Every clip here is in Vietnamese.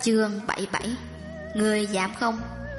Chương 77. Ngươi dám không?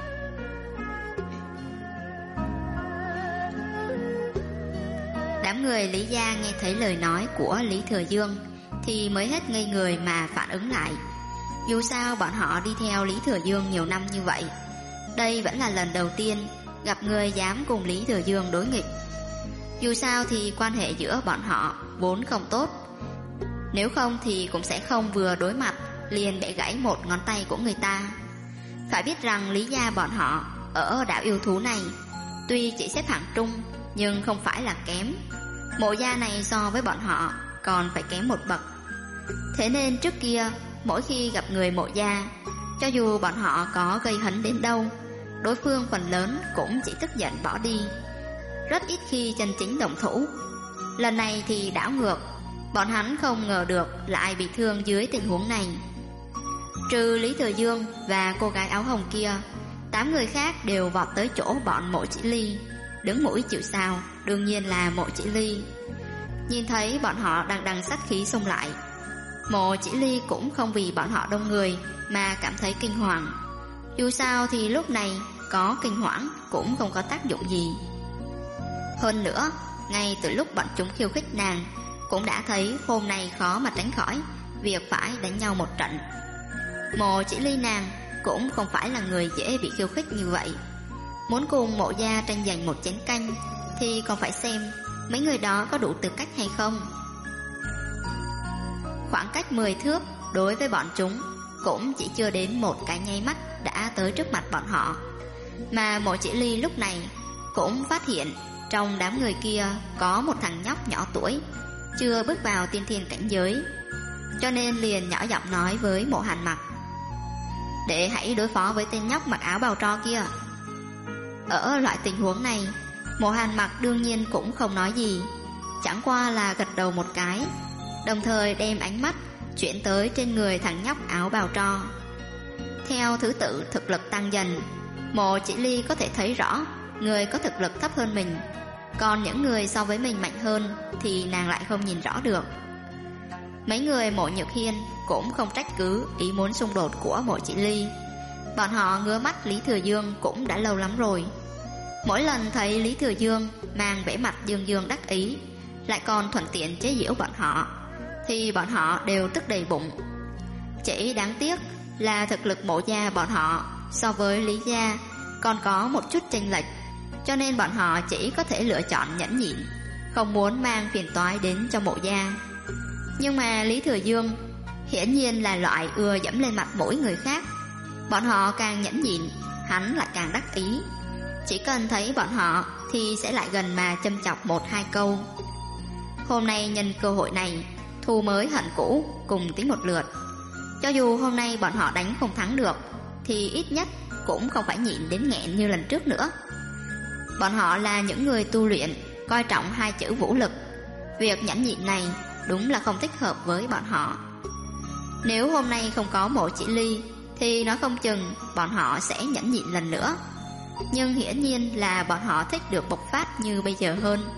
Đám người Lý gia nghe thấy lời nói của Lý Thừa Dương thì mới hết ngây người mà phản ứng lại. Dù sao bọn họ đi theo Lý Thừa Dương nhiều năm như vậy, đây vẫn là lần đầu tiên gặp người dám cùng Lý Thừa Dương đối nghịch. Dù sao thì quan hệ giữa bọn họ vốn không tốt, nếu không thì cũng sẽ không vừa đối mặt liền bẻ gãy một ngón tay của người ta. Phải biết rằng Lý gia bọn họ ở đảo yêu thú này tuy chỉ xếp hạng trung nhưng không phải là kém. Mộ gia này so với bọn họ còn phải kém một bậc. Thế nên trước kia mỗi khi gặp người mộ gia, cho dù bọn họ có gây hấn đến đâu, đối phương phần lớn cũng chỉ tức giận bỏ đi, rất ít khi chân chính động thủ. Lần này thì đảo ngược, bọn hắn không ngờ được lại bị thương dưới tình huống này. Trừ Lý Thừa Dương và cô gái áo hồng kia, 8 người khác đều vọt tới chỗ bọn Mộ Chỉ Ly. Đứng mũi chịu sào đương nhiên là Mộ Chỉ Ly. Nhìn thấy bọn họ đằng sát khí xông lại, Mộ Chỉ Ly cũng không vì bọn họ đông người mà cảm thấy kinh hoàng. Dù sao thì lúc này có kinh hoảng cũng không có tác dụng gì. Hơn nữa, ngay từ lúc bọn chúng khiêu khích nàng, cũng đã thấy hôm nay khó mà tránh khỏi việc phải đánh nhau một trận. Mộ Chỉ Ly nàng cũng không phải là người dễ bị khiêu khích như vậy. Muốn cùng mộ gia tranh giành một chén canh thì còn phải xem mấy người đó có đủ tư cách hay không. Khoảng cách 10 thước đối với bọn chúng cũng chỉ chưa đến một cái nháy mắt đã tới trước mặt bọn họ. Mà Mộ Chỉ Ly lúc này cũng phát hiện trong đám người kia có một thằng nhóc nhỏ tuổi, chưa bước vào tiên thiên cảnh giới, cho nên liền nhỏ giọng nói với Mộ Hàn Mặc: "Để hãy đối phó với tên nhóc mặc áo bào tro kia." Ở loại tình huống này, Mộ Hàn Mặc đương nhiên cũng không nói gì, chẳng qua là gật đầu một cái, đồng thời đem ánh mắt chuyển tới trên người thằng nhóc áo bào tro. Theo thứ tự thực lực tăng dần, Mộ Chỉ Ly có thể thấy rõ người có thực lực thấp hơn mình, còn những người so với mình mạnh hơn thì nàng lại không nhìn rõ được. Mấy người Mộ Nhược Hiên cũng không trách cứ ý muốn xung đột của Mộ Chỉ Ly. Bọn họ ngứa mắt Lý Thừa Dương cũng đã lâu lắm rồi. Mỗi lần thấy Lý Thừa Dương mang vẻ mặt dương dương đắc ý, lại còn thuận tiện chế giễu bọn họ, thì bọn họ đều tức đầy bụng. Chỉ đáng tiếc là thực lực mộ gia bọn họ so với Lý gia còn có một chút chênh lệch, cho nên bọn họ chỉ có thể lựa chọn nhẫn nhịn, không muốn mang phiền toái đến cho mộ gia. Nhưng mà Lý Thừa Dương hiển nhiên là loại ưa dẫm lên mặt mỗi người khác. Bọn họ càng nhẫn nhịn, hắn lại càng đắc ý. Chỉ cần thấy bọn họ thì sẽ lại gần mà châm chọc 1-2 câu. Hôm nay nhân cơ hội này, thù mới hận cũ cùng tính một lượt. Cho dù hôm nay bọn họ đánh không thắng được, thì ít nhất cũng không phải nhịn đến nghẹn như lần trước nữa. Bọn họ là những người tu luyện coi trọng 2 chữ vũ lực. Việc nhẫn nhịn này đúng là không thích hợp với bọn họ. Nếu hôm nay không có Mộ Chỉ Ly thì nói không chừng bọn họ sẽ nhẫn nhịn lần nữa. Nhưng hiển nhiên là bọn họ thích được bộc phát như bây giờ hơn.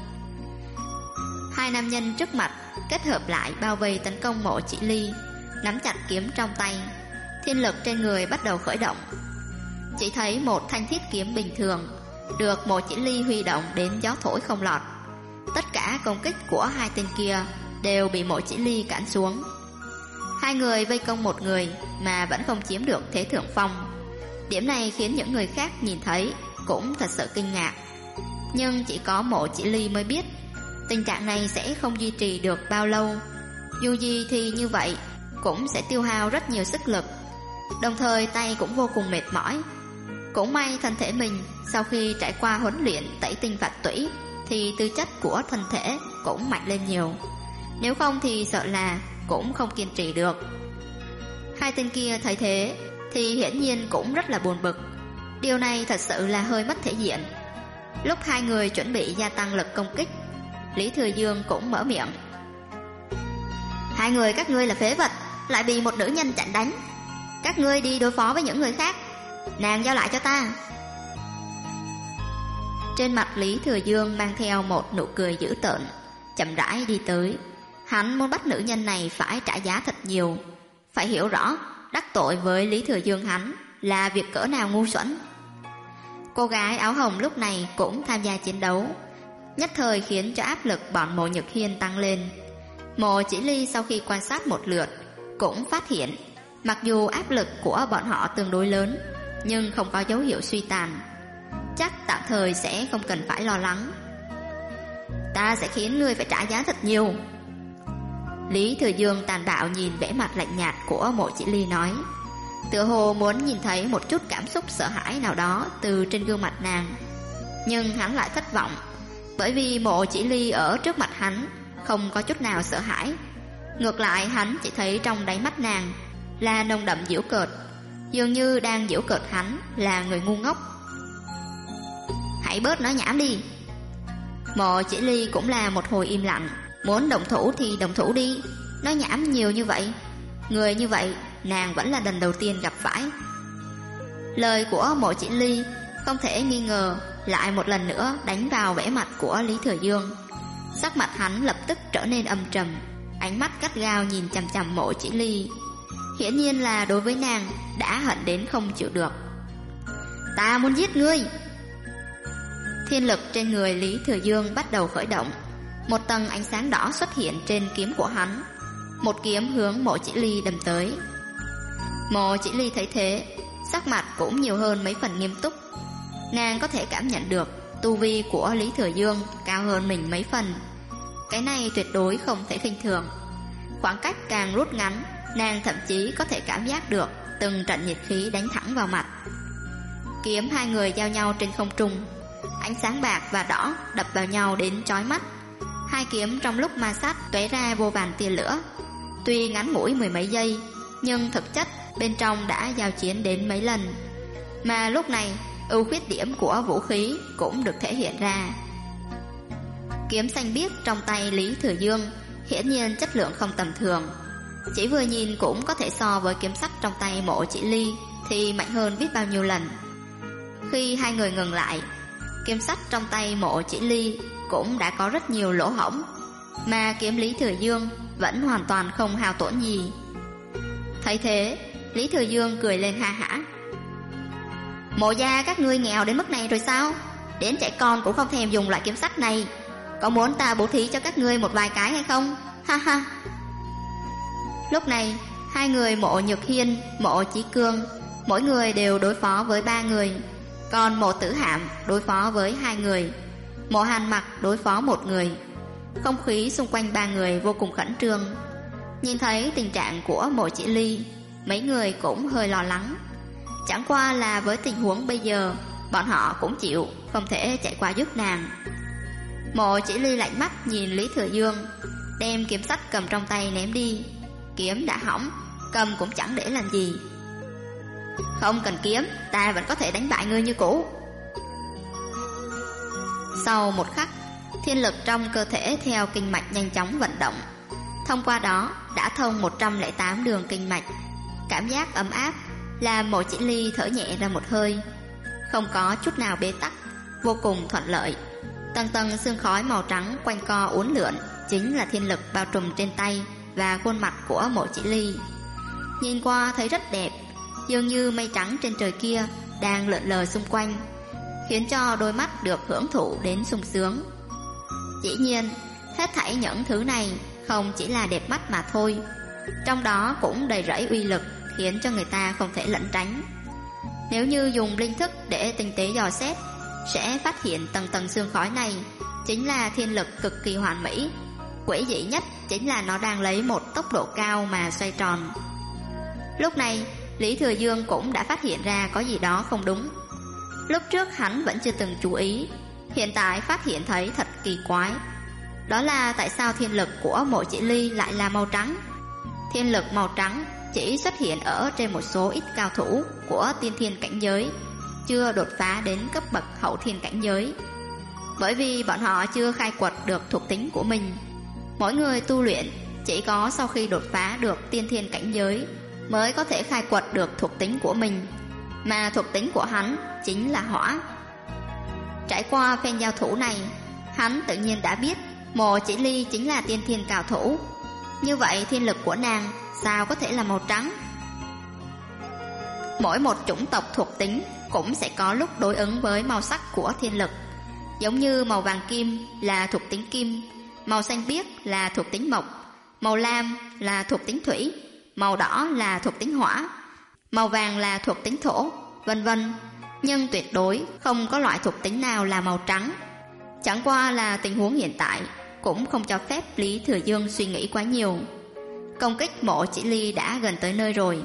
2 nam nhân trước mặt kết hợp lại bao vây tấn công Mộ Chỉ Ly, nắm chặt kiếm trong tay. Thiên lực trên người bắt đầu khởi động. Chỉ thấy một thanh thiết kiếm bình thường được Mộ Chỉ Ly huy động đến gió thổi không lọt. Tất cả công kích của 2 tên kia đều bị Mộ Chỉ Ly cản xuống. 2 người vây công một người mà vẫn không chiếm được thế thượng phong. Điểm này khiến những người khác nhìn thấy cũng thật sự kinh ngạc. Nhưng chỉ có Mộ Chỉ Ly mới biết tình trạng này sẽ không duy trì được bao lâu. Dù gì thì như vậy cũng sẽ tiêu hao rất nhiều sức lực, đồng thời tay cũng vô cùng mệt mỏi. Cũng may thân thể mình sau khi trải qua huấn luyện tẩy tinh phạt tủy thì tư chất của thân thể cũng mạnh lên nhiều, nếu không thì sợ là cũng không kiên trì được. 2 tên kia thấy thế thì hiển nhiên cũng rất là buồn bực. Điều này thật sự là hơi mất thể diện. Lúc 2 người chuẩn bị gia tăng lực công kích, Lý Thừa Dương cũng mở miệng: "2 người các ngươi là phế vật, lại bị một nữ nhân chặn đánh. Các ngươi đi đối phó với những người khác, nàng giao lại cho ta." Trên mặt Lý Thừa Dương mang theo một nụ cười dữ tợn, chậm rãi đi tới. Hắn muốn bắt nữ nhân này phải trả giá thật nhiều. Phải hiểu rõ, đắc tội với Lý Thừa Dương hắn là việc cỡ nào ngu xuẩn. Cô gái áo hồng lúc này cũng tham gia chiến đấu, nhất thời khiến cho áp lực bọn Mộ Nhược Hiên tăng lên. Mộ Chỉ Ly sau khi quan sát một lượt cũng phát hiện, mặc dù áp lực của bọn họ tương đối lớn, nhưng không có dấu hiệu suy tàn. Chắc tạm thời sẽ không cần phải lo lắng. Ta sẽ khiến ngươi phải trả giá thật nhiều. Lý Thừa Dương tàn bạo nhìn vẻ mặt lạnh nhạt của Mộ Chỉ Ly nói, tựa hồ muốn nhìn thấy một chút cảm xúc sợ hãi nào đó từ trên gương mặt nàng. Nhưng hắn lại thất vọng, bởi vì Mộ Chỉ Ly ở trước mặt hắn không có chút nào sợ hãi. Ngược lại hắn chỉ thấy trong đáy mắt nàng là nồng đậm giễu cợt, dường như đang giễu cợt hắn là người ngu ngốc. Hãy bớt nói nhảm đi. Mộ Chỉ Ly cũng là một hồi im lặng. Muốn động thủ thì động thủ đi, nói nhảm nhiều như vậy. Người như vậy nàng vẫn là lần đầu tiên gặp phải. Lời của Mộ Chỉ Ly không thể nghi ngờ lại một lần nữa đánh vào vẻ mặt của Lý Thừa Dương. Sắc mặt hắn lập tức trở nên âm trầm, ánh mắt gắt gao nhìn chằm chằm Mộ Chỉ Ly. Hiển nhiên là đối với nàng đã hận đến không chịu được. Ta muốn giết ngươi. Thiên lực trên người Lý Thừa Dương bắt đầu khởi động. Một tầng ánh sáng đỏ xuất hiện trên kiếm của hắn, một kiếm hướng Mộ Chỉ Ly đâm tới. Mộ Chỉ Ly thấy thế, sắc mặt cũng nhiều hơn mấy phần nghiêm túc. Nàng có thể cảm nhận được tu vi của Lý Thừa Dương cao hơn mình mấy phần. Cái này tuyệt đối không thể khinh thường. Khoảng cách càng rút ngắn, nàng thậm chí có thể cảm giác được từng trận nhiệt khí đánh thẳng vào mặt. Kiếm hai người giao nhau trên không trung, ánh sáng bạc và đỏ đập vào nhau đến chói mắt. Hai kiếm trong lúc ma sát tóe ra vô vàn tia lửa. Tuy ngắn ngủi mười mấy giây, nhưng thực chất bên trong đã giao chiến đến mấy lần. Mà lúc này ưu khuyết điểm của vũ khí cũng được thể hiện ra. Kiếm xanh biếc trong tay Lý Thừa Dương hiển nhiên chất lượng không tầm thường. Chỉ vừa nhìn cũng có thể so với kiếm sắt trong tay Mộ Chỉ Ly thì mạnh hơn biết bao nhiêu lần. Khi hai người ngừng lại, kiếm sắt trong tay Mộ Chỉ Ly cũng đã có rất nhiều lỗ hổng, mà kiếm Lý Thừa Dương vẫn hoàn toàn không hao tổn gì. Thấy thế, Lý Thừa Dương cười lên ha hả. Mộ gia các ngươi nghèo đến mức này rồi sao? Đến trẻ con cũng không thèm dùng loại kiếm sắt này. Có muốn ta bố thí cho các ngươi một vài cái hay không? Ha ha. Lúc này, hai người Mộ Nhược Hiên, Mộ Chí Cương, mỗi người đều đối phó với 3 người. Còn Mộ Tử Hạm đối phó với 2 người, Mộ Hàn Mặc đối phó 1 người. Không khí xung quanh 3 người vô cùng khẩn trương. Nhìn thấy tình trạng của Mộ Chỉ Ly, mấy người cũng hơi lo lắng. Chẳng qua là với tình huống bây giờ, bọn họ cũng chịu không thể chạy qua giúp nàng. Mộ Chỉ Ly lạnh mắt nhìn Lý Thừa Dương, đem kiếm sắt cầm trong tay ném đi. Kiếm đã hỏng, cầm cũng chẳng để làm gì. Không cần kiếm, ta vẫn có thể đánh bại ngươi như cũ. Sau một khắc, thiên lực trong cơ thể theo kinh mạch nhanh chóng vận động. Thông qua đó đã thông 108 đường kinh mạch. Cảm giác ấm áp làm Mộ Chỉ Ly thở nhẹ ra một hơi. Không có chút nào bế tắc, vô cùng thuận lợi. Tầng tầng sương khói màu trắng quanh co uốn lượn chính là thiên lực bao trùm trên tay và khuôn mặt của Mộ Chỉ Ly. Nhìn qua thấy rất đẹp, dường như mây trắng trên trời kia đang lượn lờ xung quanh, khiến cho đôi mắt được hưởng thụ đến sung sướng. Dĩ nhiên, hết thảy những thứ này không chỉ là đẹp mắt mà thôi, trong đó cũng đầy rẫy uy lực khiến cho người ta không thể lẩn tránh. Nếu như dùng linh thức để tinh tế dò xét, sẽ phát hiện tầng tầng sương khói này chính là thiên lực cực kỳ hoàn mỹ. Quỷ dị nhất chính là nó đang lấy một tốc độ cao mà xoay tròn. Lúc này, Lý Thừa Dương cũng đã phát hiện ra có gì đó không đúng. Lúc trước hắn vẫn chưa từng chú ý, hiện tại phát hiện thấy thật kỳ quái. Đó là tại sao thiên lực của Mộ Chỉ Ly lại là màu trắng. Thiên lực màu trắng chỉ xuất hiện ở trên một số ít cao thủ của tiên thiên cảnh giới, chưa đột phá đến cấp bậc hậu thiên cảnh giới. Bởi vì bọn họ chưa khai quật được thuộc tính của mình. Mỗi người tu luyện chỉ có sau khi đột phá được tiên thiên cảnh giới mới có thể khai quật được thuộc tính của mình, mà thuộc tính của hắn chính là hỏa. Trải qua phen giao thủ này, hắn tự nhiên đã biết Mộ Chỉ Ly chính là tiên thiên cao thủ. Như vậy thiên lực của nàng sao có thể là màu trắng? Mỗi một chủng tộc thuộc tính cũng sẽ có lúc đối ứng với màu sắc của thiên lực. Giống như màu vàng kim là thuộc tính kim, màu xanh biếc là thuộc tính mộc, màu lam là thuộc tính thủy, màu đỏ là thuộc tính hỏa, màu vàng là thuộc tính thổ, vân vân. Nhưng tuyệt đối không có loại thuộc tính nào là màu trắng. Chẳng qua là tình huống hiện tại cũng không cho phép Lý Thừa Dương suy nghĩ quá nhiều. Công kích Mộ Chỉ Ly đã gần tới nơi rồi.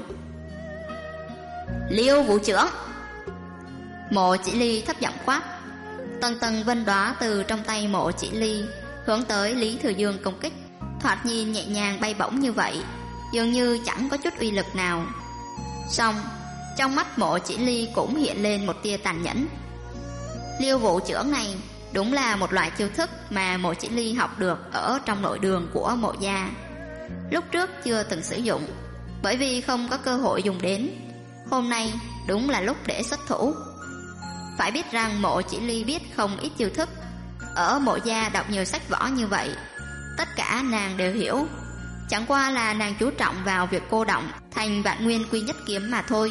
Liêu Vũ Trưởng! Mộ Chỉ Ly thấp giọng quát. Tầng tầng vân đóa từ trong tay Mộ Chỉ Ly hướng tới Lý Thừa Dương công kích, thoạt nhìn nhẹ nhàng bay bổng như vậy, dường như chẳng có chút uy lực nào. Song trong mắt Mộ Chỉ Ly cũng hiện lên một tia tàn nhẫn. Liêu Vũ Trưởng này đúng là một loại chiêu thức mà Mộ Chỉ Ly học được ở trong nội đường của Mộ gia. Lúc trước chưa từng sử dụng, bởi vì không có cơ hội dùng đến. Hôm nay đúng là lúc để xuất thủ. Phải biết rằng Mộ Chỉ Ly biết không ít chiêu thức. Ở Mộ gia đọc nhiều sách võ như vậy, tất cả nàng đều hiểu. Chẳng qua là nàng chú trọng vào việc cô động thành Vạn Nguyên Quy Nhất Kiếm mà thôi.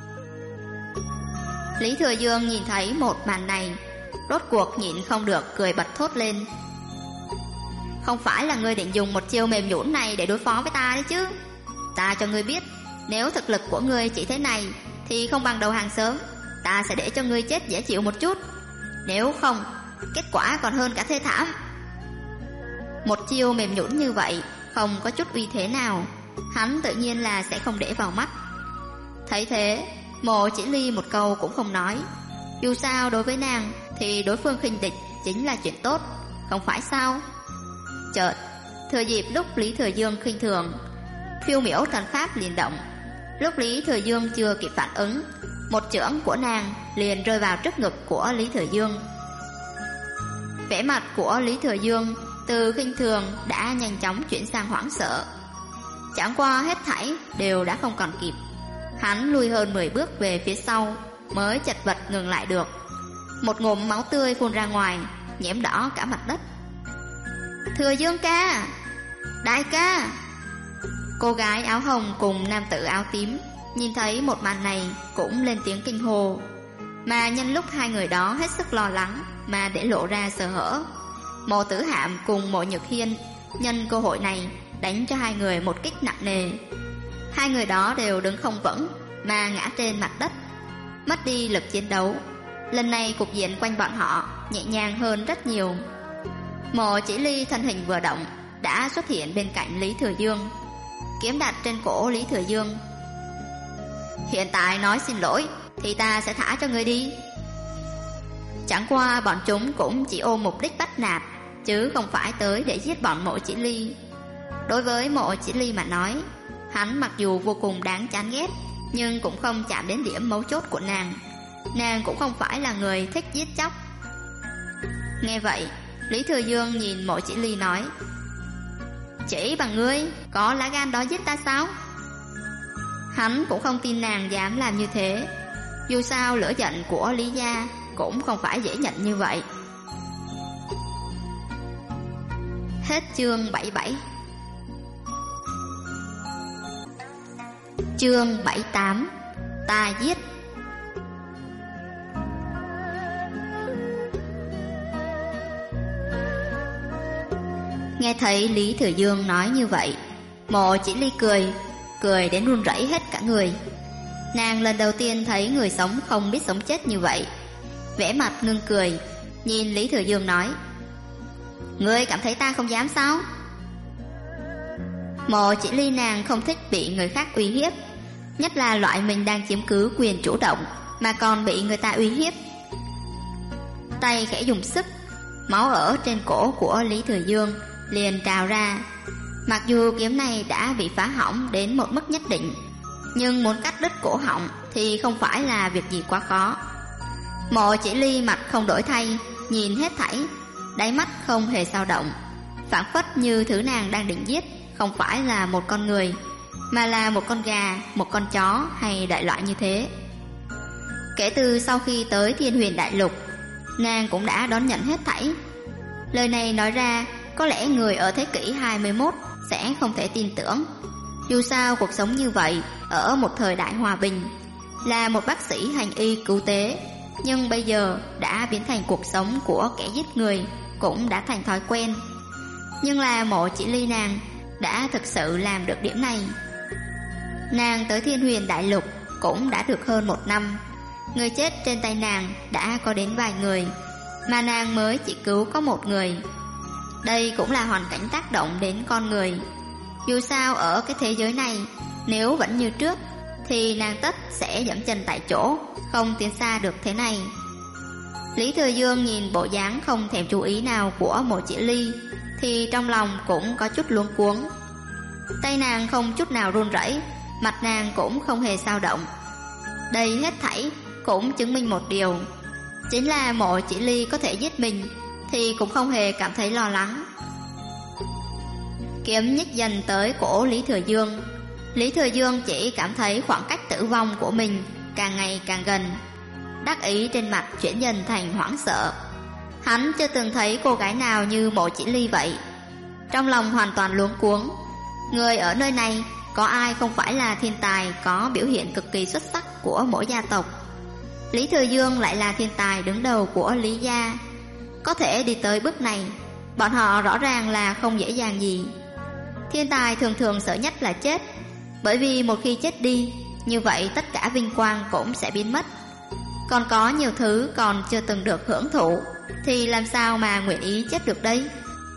Lý Thừa Dương nhìn thấy một màn này, rốt cuộc nhịn không được cười bật thốt lên. Không phải là ngươi định dùng một chiêu mềm nhũn này để đối phó với ta đấy chứ? Ta cho ngươi biết, nếu thực lực của ngươi chỉ thế này thì không bằng đầu hàng sớm, ta sẽ để cho ngươi chết dễ chịu một chút. Nếu không, kết quả còn hơn cả thê thảm. Một chiêu mềm nhũn như vậy không có chút uy thế nào, hắn tự nhiên là sẽ không để vào mắt. Thấy thế, Mộ Chỉ Ly một câu cũng không nói. Dù sao đối với nàng thì đối phương khinh địch chính là chuyện tốt, không phải sao? Chợt, thừa dịp lúc Lý Thừa Dương khinh thường, phiêu miểu thần pháp liền động. Lúc Lý Thừa Dương chưa kịp phản ứng, một chưởng của nàng liền rơi vào trước ngực của Lý Thừa Dương. Vẻ mặt của Lý Thừa Dương từ khinh thường đã nhanh chóng chuyển sang hoảng sợ. Chẳng qua hết thảy đều đã không còn kịp. Hắn lùi hơn 10 bước về phía sau mới chật vật ngừng lại được. Một ngụm máu tươi phun ra ngoài, nhiễm đỏ cả mặt đất. Thừa Dương ca! Đại ca! Cô gái áo hồng cùng nam tử áo tím nhìn thấy một màn này cũng lên tiếng kinh hô. Mà nhân lúc hai người đó hết sức lo lắng mà để lộ ra sơ hở, Mộ Tử Hạm cùng Mộ Nhược Hiên nhân cơ hội này đánh cho hai người một kích nặng nề. Hai người đó đều đứng không vững mà ngã trên mặt đất, mất đi lực chiến đấu. Lần này cục diện quanh bọn họ nhẹ nhàng hơn rất nhiều. Mộ Chỉ Ly thân hình vừa động đã xuất hiện bên cạnh Lý Thừa Dương, kiếm đặt trên cổ Lý Thừa Dương. Hiện tại nói xin lỗi thì ta sẽ thả cho ngươi đi. Chẳng qua bọn chúng cũng chỉ ôm mục đích bắt nạt, chứ không phải tới để giết bọn Mộ Chỉ Ly. Đối với Mộ Chỉ Ly mà nói, hắn mặc dù vô cùng đáng chán ghét, nhưng cũng không chạm đến điểm mấu chốt của nàng. Nàng cũng không phải là người thích giết chóc. Nghe vậy, Lý Thừa Dương nhìn Mộ Chỉ Ly nói: Chỉ bằng ngươi có lá gan đó giết ta sao? Hắn cũng không tin nàng dám làm như thế. Dù sao lửa giận của Lý gia cũng không phải dễ nhận như vậy. Hết chương 77. Chương 78. Ta giết. Nghe thấy Lý Thừa Dương nói như vậy, Mộ Chỉ Ly cười đến run rẩy hết cả người. Nàng lần đầu tiên thấy người sống không biết sống chết như vậy. Vẻ mặt ngưng cười, nhìn Lý Thừa Dương nói: Ngươi cảm thấy ta không dám sao? Mộ Chỉ Ly nàng không thích bị người khác uy hiếp, nhất là loại mình đang chiếm cứ quyền chủ động mà còn bị người ta uy hiếp. Tay khẽ dùng sức, máu ở trên cổ của Lý Thừa Dương liền trào ra. Mặc dù kiếm này đã bị phá hỏng đến một mức nhất định, nhưng muốn cắt đứt cổ họng thì không phải là việc gì quá khó. Mộ Chỉ Ly mặt không đổi thay, nhìn hết thảy, đáy mắt không hề dao động, phảng phất như thứ nàng đang định giết không phải là một con người, mà là một con gà, một con chó hay đại loại như thế. Kể từ sau khi tới Thiên Huyền Đại Lục, nàng cũng đã đón nhận hết thảy. Lời này nói ra, có lẽ người ở thế kỷ 21 sẽ không thể tin tưởng. Dù sao cuộc sống như vậy ở một thời đại hòa bình, là một bác sĩ hành y cứu tế, nhưng bây giờ đã biến thành cuộc sống của kẻ giết người, cũng đã thành thói quen. Nhưng là Mộ Chỉ Ly nàng đã thực sự làm được điểm này. Nàng tới Thiên Huyền Đại Lục cũng đã được hơn 1 năm. Người chết trên tay nàng đã có đến vài người, mà nàng mới chỉ cứu có 1 người. Đây cũng là hoàn cảnh tác động đến con người. Dù sao ở cái thế giới này, nếu vẫn như trước thì nàng tất sẽ dẫm chân tại chỗ, không tiến xa được thế này. Lý Thừa Dương nhìn bộ dáng không thèm chú ý nào của Mộ Chỉ Ly thì trong lòng cũng có chút luống cuống. Tay nàng không chút nào run rẩy, mặt nàng cũng không hề dao động. Đây hết thảy cũng chứng minh một điều, chính là Mộ Chỉ Ly có thể giết mình thì cũng không hề cảm thấy lo lắng. Kiếm nhích dần tới cổ Lý Thừa Dương. Lý Thừa Dương chỉ cảm thấy khoảng cách tử vong của mình càng ngày càng gần. Đắc ý trên mặt chuyển dần thành hoảng sợ. Hắn chưa từng thấy cô gái nào như Mộ Chỉ Ly vậy. Trong lòng hoàn toàn luống cuống. Người ở nơi này có ai không phải là thiên tài có biểu hiện cực kỳ xuất sắc của mỗi gia tộc. Lý Thừa Dương lại là thiên tài đứng đầu của Lý gia. Có thể đi tới bước này, bọn họ rõ ràng là không dễ dàng gì. Thiên tài thường thường sợ nhất là chết, bởi vì một khi chết đi, như vậy tất cả vinh quang cũng sẽ biến mất. Còn có nhiều thứ còn chưa từng được hưởng thụ thì làm sao mà nguyện ý chết được đây?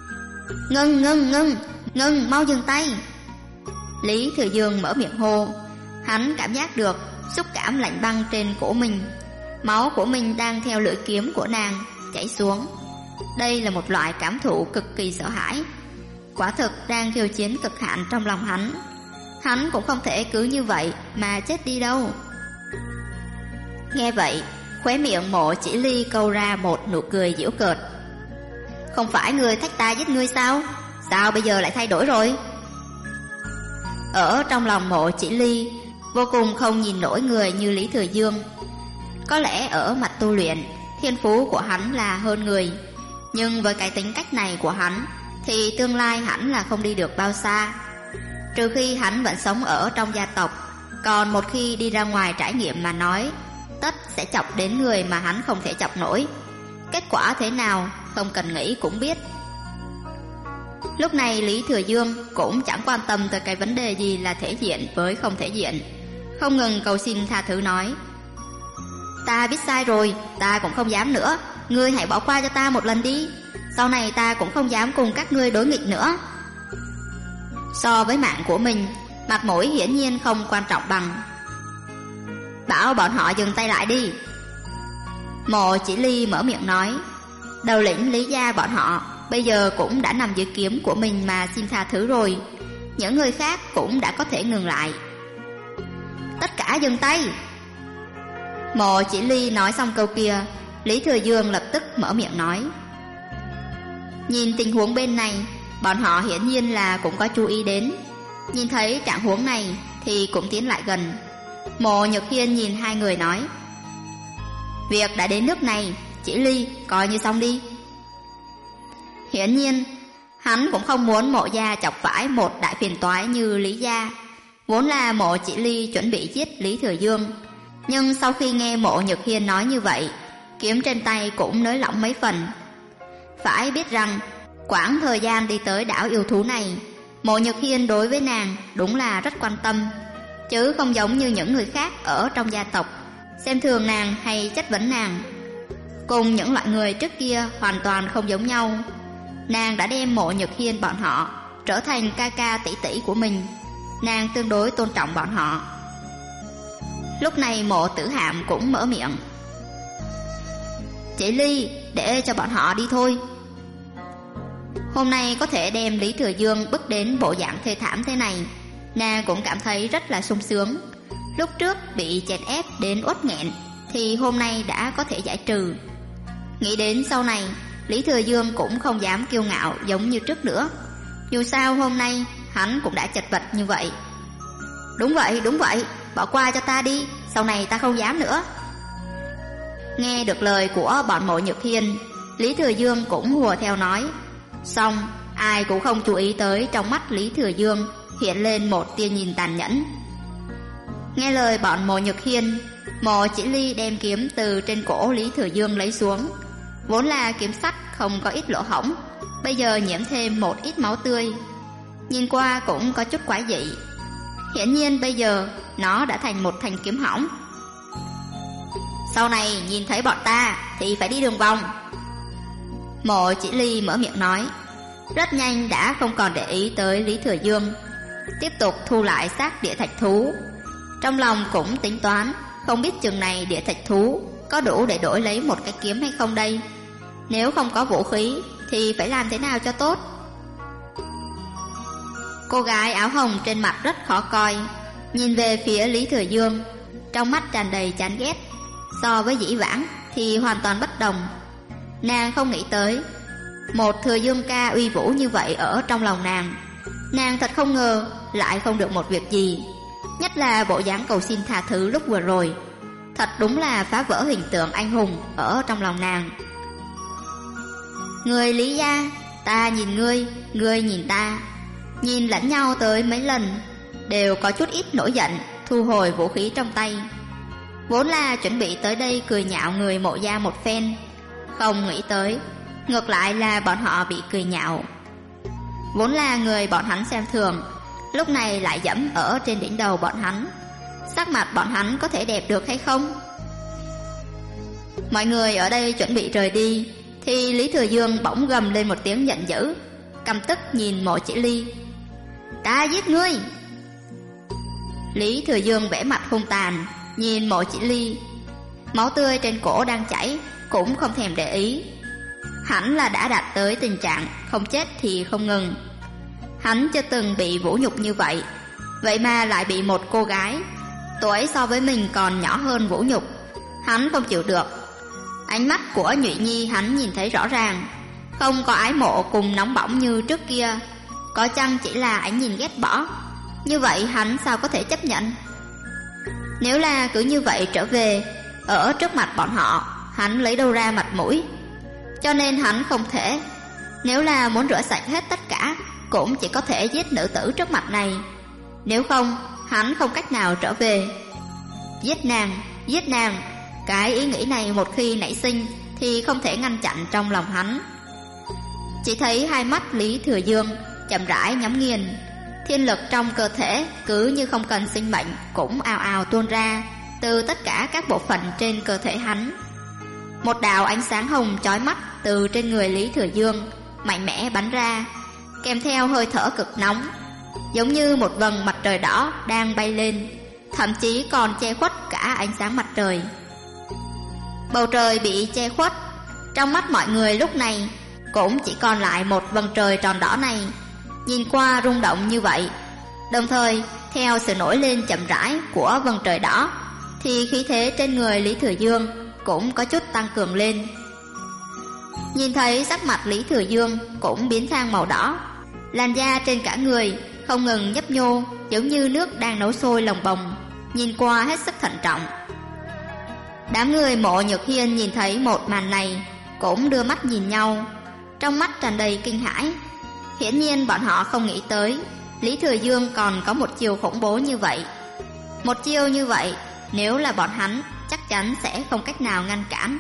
Ngưng, mau dừng tay. Lý Thừa Dương mở miệng hô. Hắn cảm giác được xúc cảm lạnh băng trên cổ mình. Máu của mình đang theo lưỡi kiếm của nàng chảy xuống. Đây là một loại cảm thụ cực kỳ sợ hãi. Quả thực đang khiêu chiến cực hạn trong lòng hắn. Hắn cũng không thể cứ như vậy mà chết đi đâu. Nghe vậy, khóe miệng Mộ Chỉ Ly câu ra một nụ cười giễu cợt. Không phải người thách ta giết ngươi sao? Sao bây giờ lại thay đổi rồi? Ở trong lòng Mộ Chỉ Ly vô cùng không nhìn nổi người như Lý Thừa Dương. Có lẽ ở mặt tu luyện, thiên phú của hắn là hơn người, nhưng với cái tính cách này của hắn thì tương lai hẳn là không đi được bao xa. Trừ khi hắn vẫn sống ở trong gia tộc, còn một khi đi ra ngoài trải nghiệm mà nói, tất sẽ chọc đến người mà hắn không thể chọc nổi. Kết quả thế nào không cần nghĩ cũng biết. Lúc này Lý Thừa Dương cũng chẳng quan tâm tới cái vấn đề gì là thể diện với không thể diện, không ngừng cầu xin tha thứ nói: Ta biết sai rồi, ta cũng không dám nữa. Ngươi hãy bỏ qua cho ta một lần đi. Sau này ta cũng không dám cùng các ngươi đối nghịch nữa. So với mạng của mình, mặt mũi hiển nhiên không quan trọng bằng. Bảo bọn họ dừng tay lại đi. Mộ Chỉ Ly mở miệng nói. Đầu lĩnh Lý gia bọn họ bây giờ cũng đã nằm dưới kiếm của mình mà xin tha thứ rồi. Những người khác cũng đã có thể ngừng lại. Tất cả dừng tay. Mộ Chỉ Ly nói xong câu kia, Lý Thừa Dương lập tức mở miệng nói. Nhìn tình huống bên này, bọn họ hiển nhiên là cũng có chú ý đến. Nhìn thấy trạng huống này thì cũng tiến lại gần. Mộ Nhược Hiên nhìn hai người nói: Việc đã đến nước này, Chỉ Ly coi như xong đi. Hiển nhiên hắn cũng không muốn Mộ gia chọc phải một đại phiền toái như Lý gia. Vốn là Mộ Chỉ Ly chuẩn bị giết Lý Thừa Dương, nhưng sau khi nghe Mộ Nhược Hiên nói như vậy, kiếm trên tay cũng nới lỏng mấy phần. Phải biết rằng quãng thời gian đi tới đảo yêu thú này, Mộ Nhược Hiên đối với nàng đúng là rất quan tâm, chứ không giống như những người khác ở trong gia tộc xem thường nàng hay chất vấn nàng. Cùng những loại người trước kia hoàn toàn không giống nhau. Nàng đã đem Mộ Nhược Hiên bọn họ trở thành ca ca tỷ tỷ của mình. Nàng tương đối tôn trọng bọn họ. Lúc này Mộ Tử Hạm cũng mở miệng: Chỉ Ly, để cho bọn họ đi thôi. Hôm nay có thể đem Lý Thừa Dương bước đến bộ dạng thê thảm thế này, nàng cũng cảm thấy rất là sung sướng. Lúc trước bị chèn ép đến uất nghẹn thì hôm nay đã có thể giải trừ. Nghĩ đến sau này, Lý Thừa Dương cũng không dám kiêu ngạo giống như trước nữa. Dù sao hôm nay hắn cũng đã chật vật như vậy. Đúng vậy, bỏ qua cho ta đi, sau này ta không dám nữa. Nghe được lời của bọn Mộ Nhược Hiên, Lý Thừa Dương cũng hùa theo nói. Xong, ai cũng không chú ý tới trong mắt Lý Thừa Dương hiện lên một tia nhìn tàn nhẫn. Nghe lời bọn Mộ Nhược Hiên, Mộ Chỉ Ly đem kiếm từ trên cổ Lý Thừa Dương lấy xuống. Vốn là kiếm sắt không có ít lỗ hổng, bây giờ nhiễm thêm một ít máu tươi, nhìn qua cũng có chút quái dị. Hiển nhiên bây giờ nó đã thành một thanh kiếm hỏng. Sau này nhìn thấy bọn ta thì phải đi đường vòng. Mộ Chỉ Ly mở miệng nói, rất nhanh đã không còn để ý tới Lý Thừa Dương, tiếp tục thu lại xác địa thạch thú. Trong lòng cũng tính toán, không biết chừng này địa thạch thú có đủ để đổi lấy một cái kiếm hay không đây. Nếu không có vũ khí thì phải làm thế nào cho tốt. Cô gái áo hồng trên mặt rất khó coi, nhìn về phía Lý Thừa Dương, trong mắt tràn đầy chán ghét. So với dĩ vãng thì hoàn toàn bất đồng. Nàng không nghĩ tới một Thừa Dương ca uy vũ như vậy ở trong lòng nàng. Nàng thật không ngờ lại không được một việc gì, nhất là bộ dáng cầu xin tha thứ lúc vừa rồi, thật đúng là phá vỡ hình tượng anh hùng ở trong lòng nàng. Người Lý gia, ta nhìn ngươi, ngươi nhìn ta, nhìn lẫn nhau tới mấy lần, đều có chút ít nổi giận, thu hồi vũ khí trong tay. Vốn là chuẩn bị tới đây cười nhạo người Mộ gia một phen, không nghĩ tới ngược lại là bọn họ bị cười nhạo. Vốn là người bọn hắn xem thường, lúc này lại dẫm ở trên đỉnh đầu bọn hắn. Sắc mặt bọn hắn có thể đẹp được hay không? Mọi người ở đây chuẩn bị rời đi thì Lý Thừa Dương bỗng gầm lên một tiếng giận dữ, căm tức nhìn Mộ Chỉ Ly. Ta giết ngươi! Lý Thừa Dương vẻ mặt hung tàn nhìn Mộ Chỉ Ly, máu tươi trên cổ đang chảy cũng không thèm để ý. Hắn là đã đạt tới tình trạng không chết thì không ngừng. Hắn chưa từng bị vũ nhục như vậy, vậy mà lại bị một cô gái tuổi so với mình còn nhỏ hơn vũ nhục. Hắn không chịu được. Ánh mắt của Nhụy Nhi hắn nhìn thấy rõ ràng, không có ái mộ cùng nóng bỏng như trước kia, có chăng chỉ là ánh nhìn ghét bỏ. Như vậy hắn sao có thể chấp nhận? Nếu là cứ như vậy trở về ở trước mặt bọn họ, hắn lấy đâu ra mặt mũi? Cho nên hắn không thể. Nếu là muốn rửa sạch hết tất cả, cũng chỉ có thể giết nữ tử trước mặt này. Nếu không, hắn không cách nào trở về. Giết nàng, giết nàng. Cái ý nghĩ này một khi nảy sinh thì không thể ngăn chặn trong lòng hắn. Chỉ thấy hai mắt Lý Thừa Dương chậm rãi nhắm nghiền, thiên lực trong cơ thể cứ như không cần sinh mệnh cũng ào ào tuôn ra từ tất cả các bộ phận trên cơ thể hắn. Một đạo ánh sáng hồng chói mắt từ trên người Lý Thừa Dương mạnh mẽ bắn ra, kèm theo hơi thở cực nóng, giống như một vầng mặt trời đỏ đang bay lên, thậm chí còn che khuất cả ánh sáng mặt trời. Bầu trời bị che khuất, trong mắt mọi người lúc này cũng chỉ còn lại một vầng trời tròn đỏ này, nhìn qua rung động như vậy. Đồng thời theo sự nổi lên chậm rãi của vầng trời đỏ thì khí thế trên người Lý Thừa Dương cũng có chút tăng cường lên. Nhìn thấy sắc mặt Lý Thừa Dương cũng biến sang màu đỏ, làn da trên cả người không ngừng nhấp nhô, giống như nước đang nấu sôi lồng bồng, nhìn qua hết sức thận trọng. Đám người Mộ Nhược Hiên nhìn thấy một màn này cũng đưa mắt nhìn nhau, trong mắt tràn đầy kinh hãi. Hiển nhiên bọn họ không nghĩ tới Lý Thừa Dương còn có một chiêu khủng bố như vậy. Một chiêu như vậy, nếu là bọn hắn chắc chắn sẽ không cách nào ngăn cản.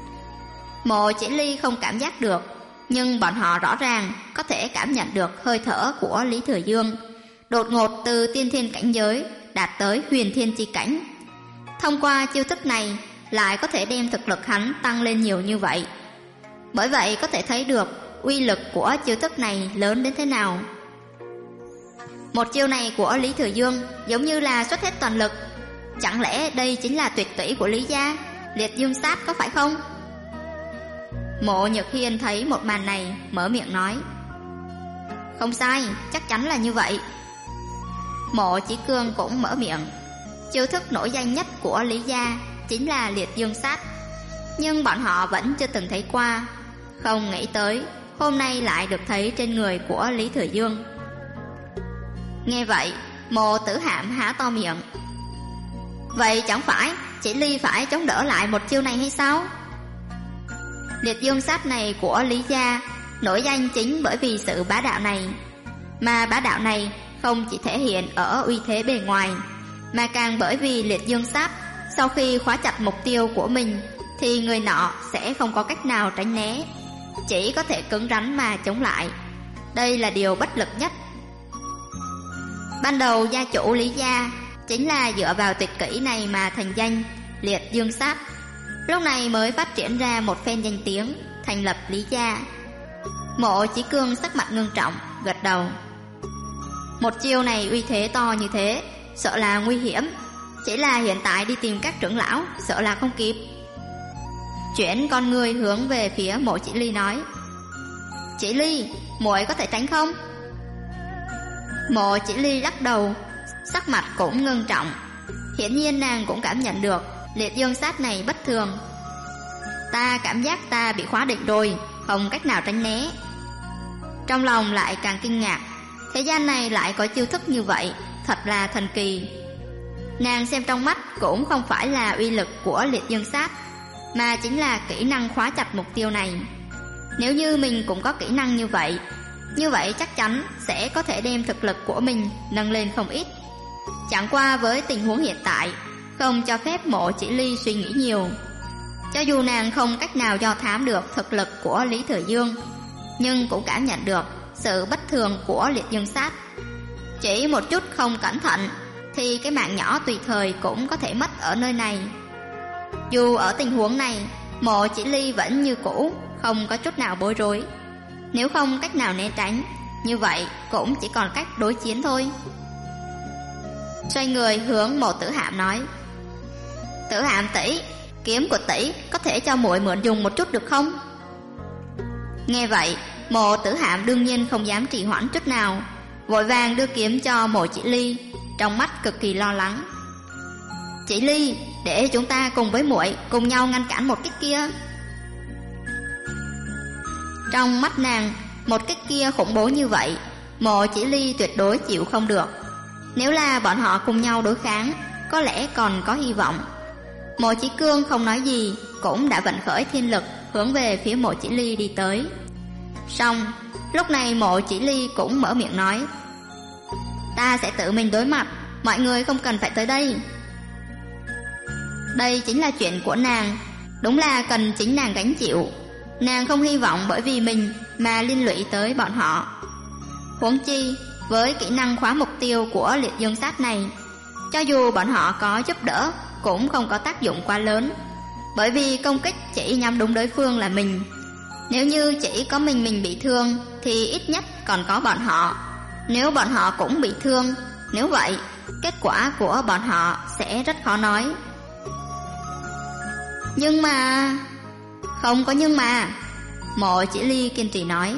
Mộ Chỉ Ly không cảm giác được, nhưng bọn họ rõ ràng có thể cảm nhận được hơi thở của Lý Thừa Dương đột ngột từ tiên thiên cảnh giới đạt tới huyền thiên chi cảnh. Thông qua chiêu thức này lại có thể đem thực lực hắn tăng lên nhiều như vậy. Bởi vậy có thể thấy được uy lực của chiêu thức này lớn đến thế nào. Một chiêu này của Lý Thừa Dương giống như là xuất hết toàn lực. Chẳng lẽ đây chính là tuyệt kỹ của Lý gia, Liệt Dương Sát có phải không? Mộ Nhược Hiên thấy một màn này mở miệng nói, không sai, chắc chắn là như vậy. Mộ Chỉ Cương cũng mở miệng, chiêu thức nổi danh nhất của Lý gia chính là Liệt Dương Sát, nhưng bọn họ vẫn chưa từng thấy qua. Không nghĩ tới hôm nay lại được thấy trên người của Lý Thừa Dương. Nghe vậy, Mộ Tử Hạm há to miệng. Vậy chẳng phải Chỉ Ly phải chống đỡ lại một chiêu này hay sao? Liệt Dương Sát này của Lý gia nổi danh chính bởi vì sự bá đạo này, mà bá đạo này không chỉ thể hiện ở uy thế bề ngoài, mà càng bởi vì Liệt Dương Sát Sau khi khóa chặt mục tiêu của mình thì người nọ sẽ không có cách nào tránh né, chỉ có thể cứng rắn mà chống lại. Đây là điều bất lực nhất. Ban đầu gia chủ Lý gia chính là dựa vào tuyệt kỹ này mà thành danh Liệt Dương Sát, lúc này mới phát triển ra một phen danh tiếng, thành lập Lý gia. Mộ Chí Cương sắc mặt ngưng trọng, gật đầu. Một chiêu này uy thế to như thế, sợ là nguy hiểm. Chỉ là hiện tại đi tìm các trưởng lão, sợ là không kịp. Chuyển con người hướng về phía Mộ Chỉ Ly nói: Chỉ Ly, muội có thể tránh không? Mộ Chỉ Ly lắc đầu, sắc mặt cũng ngưng trọng. Hiển nhiên nàng cũng cảm nhận được Liệt Dương Sát này bất thường. Ta cảm giác ta bị khóa định rồi, không cách nào tránh né. Trong lòng lại càng kinh ngạc, thế gian này lại có chiêu thức như vậy, thật là thần kỳ. Nàng xem trong mắt cũng không phải là uy lực của Liệt Dương Sát, mà chính là kỹ năng khóa chặt mục tiêu này. Nếu như mình cũng có kỹ năng như vậy chắc chắn sẽ có thể đem thực lực của mình nâng lên không ít. Chẳng qua với tình huống hiện tại, không cho phép Mộ Chỉ Ly suy nghĩ nhiều. Cho dù nàng không cách nào do thám được thực lực của Lý Thừa Dương, nhưng cũng cảm nhận được sự bất thường của Liệt Dương Sát. Chỉ một chút không cẩn thận thì cái mạng nhỏ tùy thời cũng có thể mất ở nơi này. Dù ở tình huống này, Mộ Chỉ Ly vẫn như cũ, không có chút nào bối rối. Nếu không cách nào né tránh, như vậy cũng chỉ còn cách đối chiến thôi. Xoay người hướng Mộ Tử Hạm nói: Tử Hạm tỷ, kiếm của tỷ có thể cho muội mượn dùng một chút được không? Nghe vậy, Mộ Tử Hạm đương nhiên không dám trì hoãn chút nào, vội vàng đưa kiếm cho Mộ Chỉ Ly, trong mắt cực kỳ lo lắng. Chỉ Ly, để chúng ta cùng với muội cùng nhau ngăn cản một kích kia. Trong mắt nàng, một kích kia khủng bố như vậy, Mộ Chỉ Ly tuyệt đối chịu không được. Nếu là bọn họ cùng nhau đối kháng, có lẽ còn có hy vọng. Mộ Chí Cương không nói gì, cũng đã vận khởi thiên lực hướng về phía Mộ Chỉ Ly đi tới. Xong, lúc này Mộ Chỉ Ly cũng mở miệng nói: Ta sẽ tự mình đối mặt, mọi người không cần phải tới đây. Đây chính là chuyện của nàng, đúng là cần chính nàng gánh chịu. Nàng không hy vọng bởi vì mình mà liên lụy tới bọn họ. Huống chi, với kỹ năng khóa mục tiêu của Liệt Dương Sát này, cho dù bọn họ có giúp đỡ cũng không có tác dụng quá lớn, bởi vì công kích chỉ nhắm đúng đối phương là mình. Nếu như chỉ có mình bị thương thì ít nhất còn có bọn họ. Nếu bọn họ cũng bị thương, nếu vậy kết quả của bọn họ sẽ rất khó nói. Nhưng mà... Không có nhưng mà. Mộ Chỉ Ly kiên trì nói.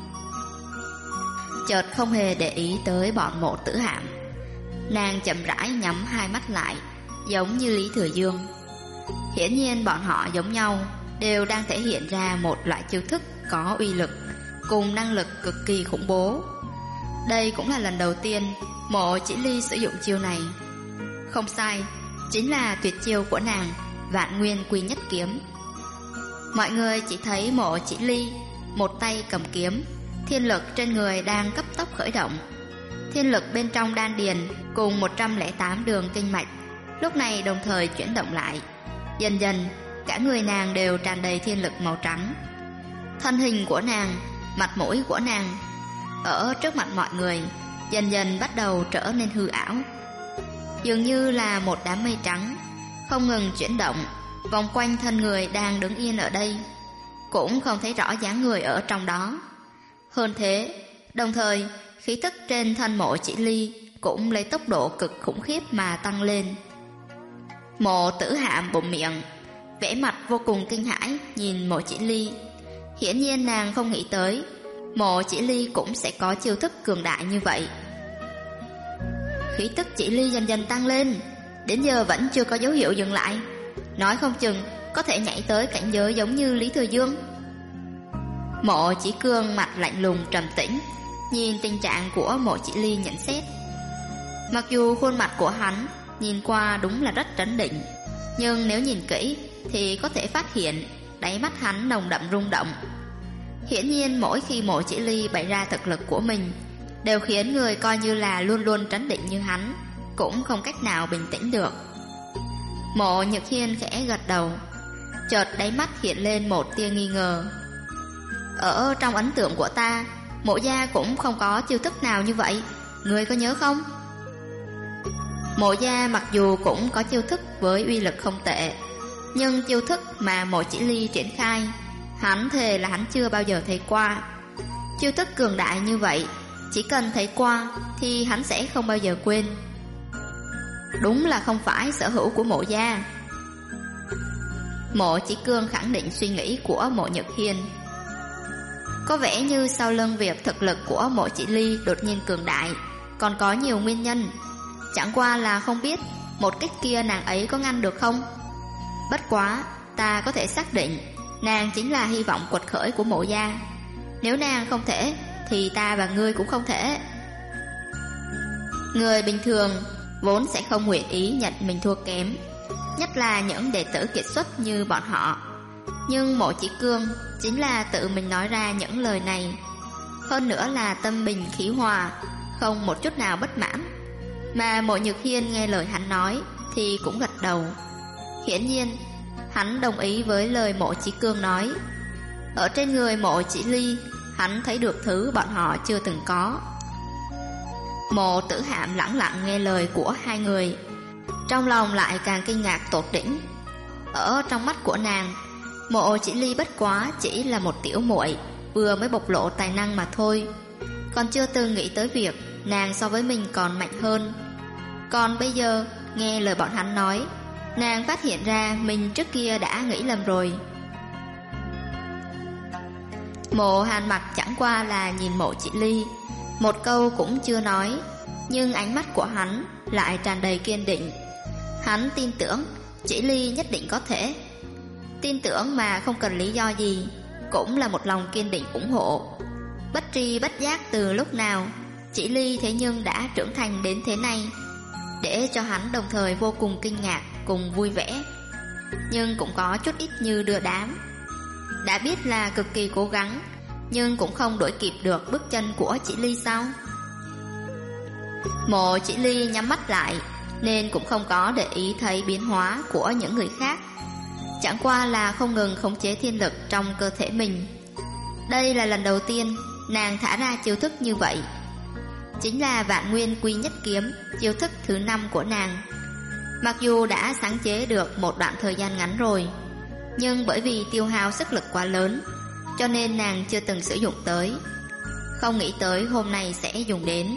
Chợt không hề để ý tới bọn Mộ Tử Hạm, nàng chậm rãi nhắm hai mắt lại, giống như Lý Thừa Dương. Hiển nhiên bọn họ giống nhau, đều đang thể hiện ra một loại chiêu thức có uy lực cùng năng lực cực kỳ khủng bố. Đây cũng là lần đầu tiên Mộ Chỉ Ly sử dụng chiêu này. Không sai, chính là tuyệt chiêu của nàng, Vạn Nguyên Quy Nhất Kiếm. Mọi người chỉ thấy Mộ Chỉ Ly một tay cầm kiếm, thiên lực trên người đang cấp tốc khởi động. Thiên lực bên trong đan điền cùng 108 đường kinh mạch lúc này đồng thời chuyển động lại. Dần dần, cả người nàng đều tràn đầy thiên lực màu trắng. Thân hình của nàng, mặt mũi của nàng ở trước mặt mọi người dần dần bắt đầu trở nên hư ảo, dường như là một đám mây trắng không ngừng chuyển động vòng quanh thân người đang đứng yên ở đây, cũng không thấy rõ dáng người ở trong đó. Hơn thế, đồng thời khí tức trên thân Mộ Chỉ Ly cũng lấy tốc độ cực khủng khiếp mà tăng lên. Mộ Tử Hạm bụm miệng, vẻ mặt vô cùng kinh hãi nhìn Mộ Chỉ Ly. Hiển nhiên nàng không nghĩ tới Mộ Chỉ Ly cũng sẽ có chiêu thức cường đại như vậy. Khí tức Chỉ Ly dần dần tăng lên, đến giờ vẫn chưa có dấu hiệu dừng lại, nói không chừng có thể nhảy tới cảnh giới giống như Lý Thừa Dương. Mộ Chỉ Cương mặt lạnh lùng trầm tĩnh, nhìn tình trạng của Mộ Chỉ Ly nhận xét. Mặc dù khuôn mặt của hắn nhìn qua đúng là rất trấn định, nhưng nếu nhìn kỹ thì có thể phát hiện đáy mắt hắn nồng đậm rung động. Hiển nhiên mỗi khi Mộ Chỉ Ly bày ra thực lực của mình, đều khiến người coi như là luôn luôn trấn định như hắn cũng không cách nào bình tĩnh được. Mộ Nhược Hiên khẽ gật đầu. Chợt đáy mắt hiện lên một tia nghi ngờ. Ở trong ấn tượng của ta, Mộ gia cũng không có chiêu thức nào như vậy, ngươi có nhớ không? Mộ gia mặc dù cũng có chiêu thức với uy lực không tệ, nhưng chiêu thức mà Mộ Chỉ Ly triển khai, hắn thề là hắn chưa bao giờ thấy qua. Chiêu thức cường đại như vậy, chỉ cần thấy qua thì hắn sẽ không bao giờ quên. Đúng là không phải sở hữu của Mộ gia. Mộ Chỉ Cương khẳng định suy nghĩ của Mộ Nhược Hiên. Có vẻ như sau lưng việc thực lực của Mộ Chỉ Ly đột nhiên cường đại còn có nhiều nguyên nhân. Chẳng qua là không biết một kích kia nàng ấy có ngăn được không. Bất quá ta có thể xác định nàng chính là hy vọng quật khởi của Mộ gia. Nếu nàng không thể thì ta và ngươi cũng không thể. Người bình thường vốn sẽ không nguyện ý nhận mình thua kém, nhất là những đệ tử kiệt xuất như bọn họ. Nhưng Mộ Chỉ Cương chính là tự mình nói ra những lời này, hơn nữa là tâm bình khí hòa, không một chút nào bất mãn. Mà Mộ Nhược Hiên nghe lời hắn nói thì cũng gật đầu. Hiển nhiên hắn đồng ý với lời Mộ Chỉ Cương nói. Ở trên người Mộ Chỉ Ly, hắn thấy được thứ bọn họ chưa từng có. Mộ Tử Hạm lẳng lặng nghe lời của hai người, trong lòng lại càng kinh ngạc tột đỉnh. Ở trong mắt của nàng, Mộ Chỉ Ly bất quá chỉ là một tiểu muội vừa mới bộc lộ tài năng mà thôi, còn chưa từng nghĩ tới việc nàng so với mình còn mạnh hơn. Còn bây giờ nghe lời bọn hắn nói, nàng phát hiện ra mình trước kia đã nghĩ lầm rồi. Mộ Hàn Mặc chẳng qua là nhìn Mộ Chỉ Ly, một câu cũng chưa nói, nhưng ánh mắt của hắn lại tràn đầy kiên định. Hắn tin tưởng Chỉ Ly nhất định có thể. Tin tưởng mà không cần lý do gì, cũng là một lòng kiên định ủng hộ. Bất tri bất giác từ lúc nào, Chỉ Ly thế nhưng đã trưởng thành đến thế này, để cho hắn đồng thời vô cùng kinh ngạc cùng vui vẻ, nhưng cũng có chút ít như đưa đám. Đã biết là cực kỳ cố gắng, nhưng cũng không đuổi kịp được bước chân của Chỉ Ly sao? Mộ Chỉ Ly nhắm mắt lại, nên cũng không có để ý thấy biến hóa của những người khác, chẳng qua là không ngừng khống chế thiên lực trong cơ thể mình. Đây là lần đầu tiên nàng thả ra chiêu thức như vậy, chính là Vạn Nguyên Quy Nhất Kiếm, chiêu thức thứ 5 của nàng. Mặc dù đã sáng chế được một đoạn thời gian ngắn rồi, nhưng bởi vì tiêu hao sức lực quá lớn, cho nên nàng chưa từng sử dụng tới. Không nghĩ tới hôm nay sẽ dùng đến.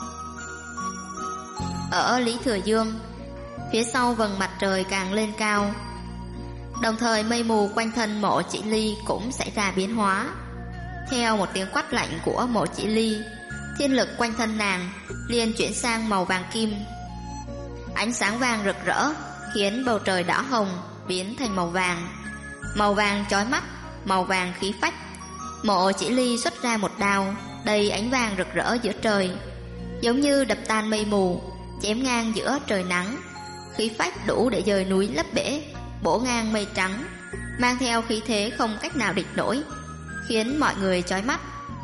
Ở Lý Thừa Dương, phía sau vầng mặt trời càng lên cao, đồng thời mây mù quanh thân Mộ Chỉ Ly cũng xảy ra biến hóa. Theo một tiếng quát lạnh của Mộ Chỉ Ly, thiên lực quanh thân nàng liền chuyển sang màu vàng kim. Ánh sáng vàng rực rỡ khiến bầu trời đỏ hồng biến thành màu vàng. Màu vàng chói mắt, màu vàng khí phách. Mộ Chỉ Ly xuất ra một đao đầy ánh vàng rực rỡ giữa trời, giống như đập tan mây mù, chém ngang giữa trời nắng. Khí phách đủ để dời núi lấp bể, bổ ngang mây trắng, mang theo khí thế không cách nào địch nổi, khiến mọi người chói mắt.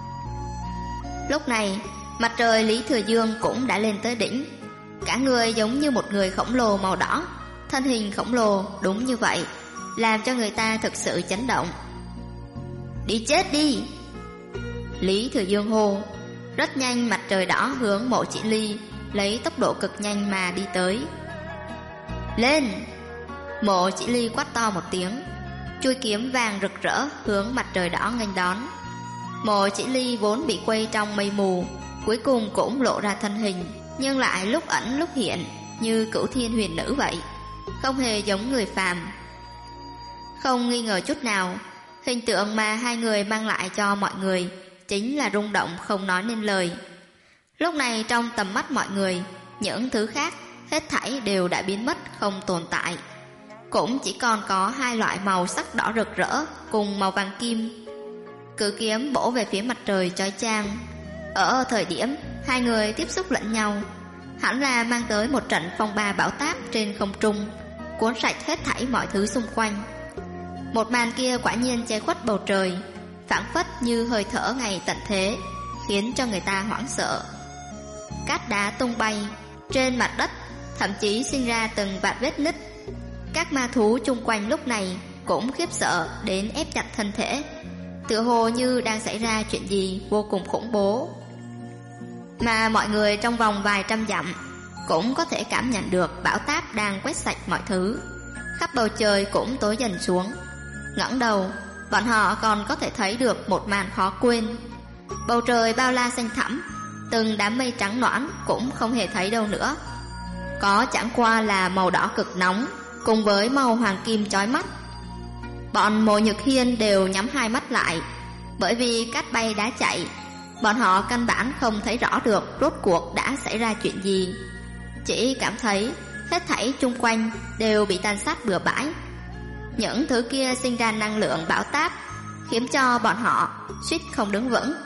Lúc này mặt trời Lý Thừa Dương cũng đã lên tới đỉnh. Cả người giống như một người khổng lồ màu đỏ, thân hình khổng lồ đúng như vậy, làm cho người ta thực sự chấn động. Đi chết đi! Lý Thừa Dương hô. Rất nhanh mặt trời đỏ hướng Mộ Chỉ Ly lấy tốc độ cực nhanh mà đi tới. Lên! Mộ Chỉ Ly quát to một tiếng, chuôi kiếm vàng rực rỡ hướng mặt trời đỏ nghênh đón. Mộ Chỉ Ly vốn bị quây trong mây mù, cuối cùng cũng lộ ra thân hình, nhưng lại lúc ẩn lúc hiện, như Cửu Thiên Huyền Nữ vậy, không hề giống người phàm. Không nghi ngờ chút nào, hình tượng mà hai người mang lại cho mọi người chính là rung động không nói nên lời. Lúc này trong tầm mắt mọi người, những thứ khác hết thảy đều đã biến mất không tồn tại, cũng chỉ còn có hai loại màu sắc đỏ rực rỡ cùng màu vàng kim. Cự kiếm bổ về phía mặt trời chói chang. Ở thời điểm hai người tiếp xúc lẫn nhau, hẳn là mang tới một trận phong ba bão táp trên không trung, cuốn sạch hết thảy mọi thứ xung quanh. Một màn kia quả nhiên che khuất bầu trời, phảng phất như hơi thở ngày tận thế, khiến cho người ta hoảng sợ. Cát đá tung bay trên mặt đất, thậm chí sinh ra từng vạt vết nứt. Các ma thú chung quanh lúc này cũng khiếp sợ đến ép chặt thân thể, tựa hồ như đang xảy ra chuyện gì vô cùng khủng bố. Mà mọi người trong vòng vài trăm dặm cũng có thể cảm nhận được bão táp đang quét sạch mọi thứ. Khắp bầu trời cũng tối dần xuống. Ngẩng đầu, bọn họ còn có thể thấy được một màn khó quên. Bầu trời bao la xanh thẳm, từng đám mây trắng nõn cũng không hề thấy đâu nữa. Có chẳng qua là màu đỏ cực nóng cùng với màu hoàng kim chói mắt. Bọn Mộ Nhược Hiên đều nhắm hai mắt lại, bởi vì cát bay đá chạy, bọn họ căn bản không thấy rõ được rốt cuộc đã xảy ra chuyện gì. Chỉ cảm thấy hết thảy chung quanh đều bị tàn sát bừa bãi. Những thứ kia sinh ra năng lượng bão táp, khiến cho bọn họ suýt không đứng vững.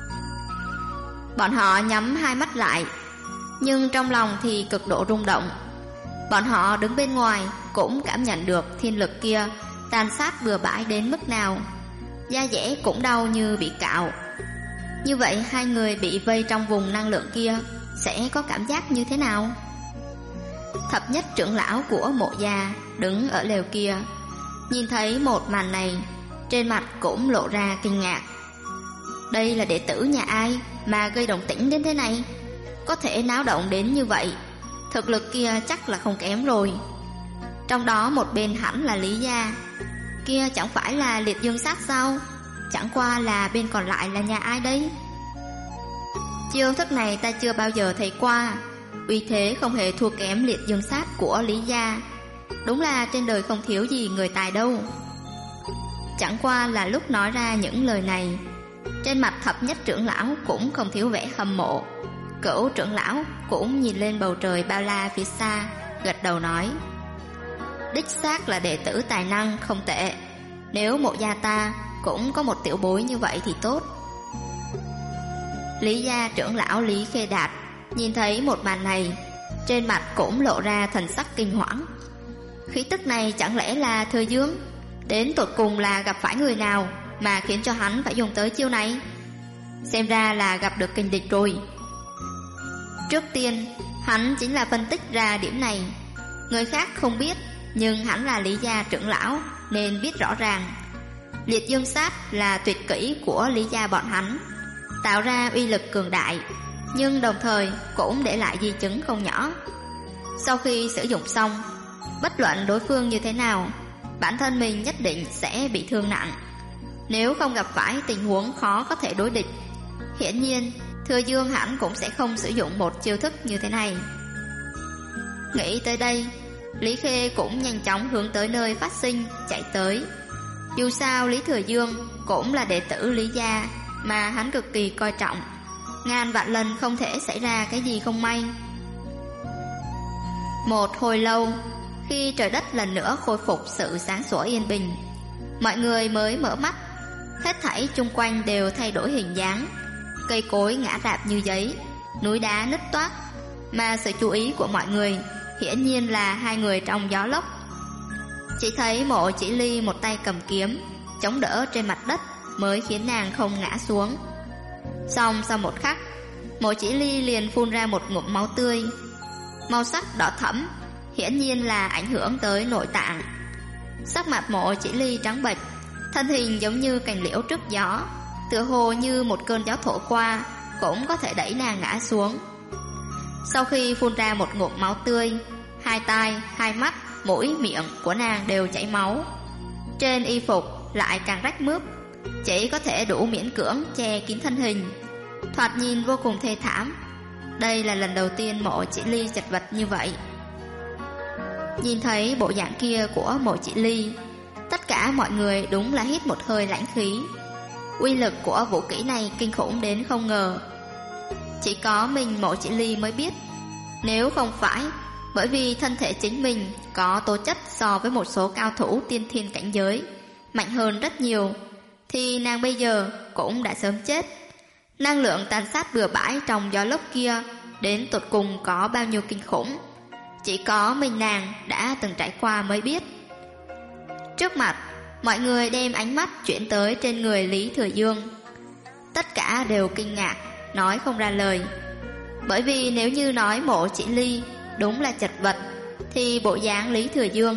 Bọn họ nhắm hai mắt lại, nhưng trong lòng thì cực độ rung động. Bọn họ đứng bên ngoài cũng cảm nhận được thiên lực kia tàn sát bừa bãi đến mức nào. Da dẻ cũng đau như bị cạo. Như vậy hai người bị vây trong vùng năng lượng kia sẽ có cảm giác như thế nào? Thập nhất trưởng lão của Mộ gia đứng ở lều kia, nhìn thấy một màn này, trên mặt cũng lộ ra kinh ngạc. Đây là đệ tử nhà ai mà gây động tĩnh đến thế này? Có thể náo động đến như vậy, thực lực kia chắc là không kém rồi. Trong đó một bên hẳn là Lý gia, kia chẳng phải là Liệt Dương Sát sao? Chẳng qua là bên còn lại là nhà ai đấy? Chiêu thức này ta chưa bao giờ thấy qua, uy thế không hề thua kém Liệt Dương Sát của Lý gia. Đúng là trên đời không thiếu gì người tài đâu. Chẳng qua là lúc nói ra những lời này, trên mặt thập nhất trưởng lão cũng không thiếu vẻ hâm mộ. Cửu trưởng lão cũng nhìn lên bầu trời bao la phía xa, gật đầu nói: đích xác là đệ tử tài năng không tệ. Nếu Mộ gia ta cũng có một tiểu bối như vậy thì tốt. Lý gia trưởng lão Lý Khê Đạt nhìn thấy một màn này, trên mặt cũng lộ ra thần sắc kinh hoảng. Khí tức này chẳng lẽ là Thời Dương? Đến tột cùng là gặp phải người nào mà khiến cho hắn phải dùng tới chiêu này? Xem ra là gặp được kình địch rồi. Trước tiên hắn chính là phân tích ra điểm này. Người khác không biết, nhưng hắn là Lý gia trưởng lão nên biết rõ ràng. Liệt Dương Sát là tuyệt kỹ của Lý gia bọn hắn, tạo ra uy lực cường đại, nhưng đồng thời cũng để lại di chứng không nhỏ. Sau khi sử dụng xong, bất luận đối phương như thế nào, bản thân mình nhất định sẽ bị thương nặng. Nếu không gặp phải tình huống khó có thể đối địch, hiển nhiên Thừa Dương hẳn cũng sẽ không sử dụng một chiêu thức như thế này. Nghĩ tới đây, Lý Khê cũng nhanh chóng hướng tới nơi phát sinh chạy tới. Dù sao Lý Thừa Dương cũng là đệ tử Lý gia mà hắn cực kỳ coi trọng, ngàn vạn lần không thể xảy ra cái gì không may. Một hồi lâu, khi trời đất lần nữa khôi phục sự sáng sủa yên bình, mọi người mới mở mắt. Hết thảy chung quanh đều thay đổi hình dáng, cây cối ngã rạp như giấy, núi đá nứt toác, mà sự chú ý của mọi người hiển nhiên là hai người trong gió lốc. Chỉ thấy Mộ Chỉ Ly một tay cầm kiếm chống đỡ trên mặt đất mới khiến nàng không ngã xuống. Xong sau một khắc, Mộ Chỉ Ly liền phun ra một ngụm máu tươi, màu sắc đỏ thẫm, hiển nhiên là ảnh hưởng tới nội tạng. Sắc mặt Mộ Chỉ Ly trắng bệch, thân hình giống như cành liễu trước gió, tựa hồ như một cơn gió thổi qua cũng có thể đẩy nàng ngã xuống. Sau khi phun ra một ngụm máu tươi, hai tai, hai mắt, mũi, miệng của nàng đều chảy máu. Trên y phục lại càng rách mướp, chỉ có thể đủ miễn cưỡng che kín thân hình, thoạt nhìn vô cùng thê thảm. Đây là lần đầu tiên Mộ Chỉ Ly chật vật như vậy. Nhìn thấy bộ dạng kia của Mộ Chỉ Ly, tất cả mọi người đúng là hít một hơi lãnh khí. Uy lực của vũ kỹ này kinh khủng đến không ngờ. Chỉ có mình Mộ Chỉ Ly mới biết, nếu không phải bởi vì thân thể chính mình có tố chất so với một số cao thủ tiên thiên cảnh giới mạnh hơn rất nhiều, thì nàng bây giờ cũng đã sớm chết. Năng lượng tàn sát bừa bãi trong gió lốc kia đến tột cùng có bao nhiêu kinh khủng, chỉ có mình nàng đã từng trải qua mới biết. Trước mặt, mọi người đem ánh mắt chuyển tới trên người Lý Thừa Dương. Tất cả đều kinh ngạc, nói không ra lời. Bởi vì nếu như nói Mộ Chỉ Ly đúng là chật vật, thì bộ dáng Lý Thừa Dương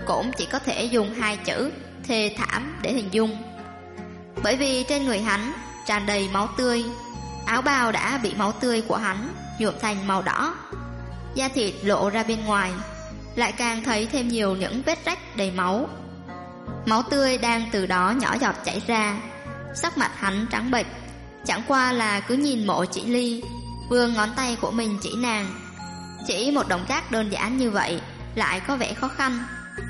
cũng chỉ có thể dùng 2 chữ thê thảm để hình dung. Bởi vì trên người hắn tràn đầy máu tươi, áo bào đã bị máu tươi của hắn nhuộm thành màu đỏ, da thịt lộ ra bên ngoài, lại càng thấy thêm nhiều những vết rách đầy máu. Máu tươi đang từ đó nhỏ giọt chảy ra. Sắc mặt hắn trắng bệch, chẳng qua là cứ nhìn Mộ Chỉ Ly, vươn ngón tay của mình chỉ nàng. Chỉ một động tác đơn giản như vậy lại có vẻ khó khăn.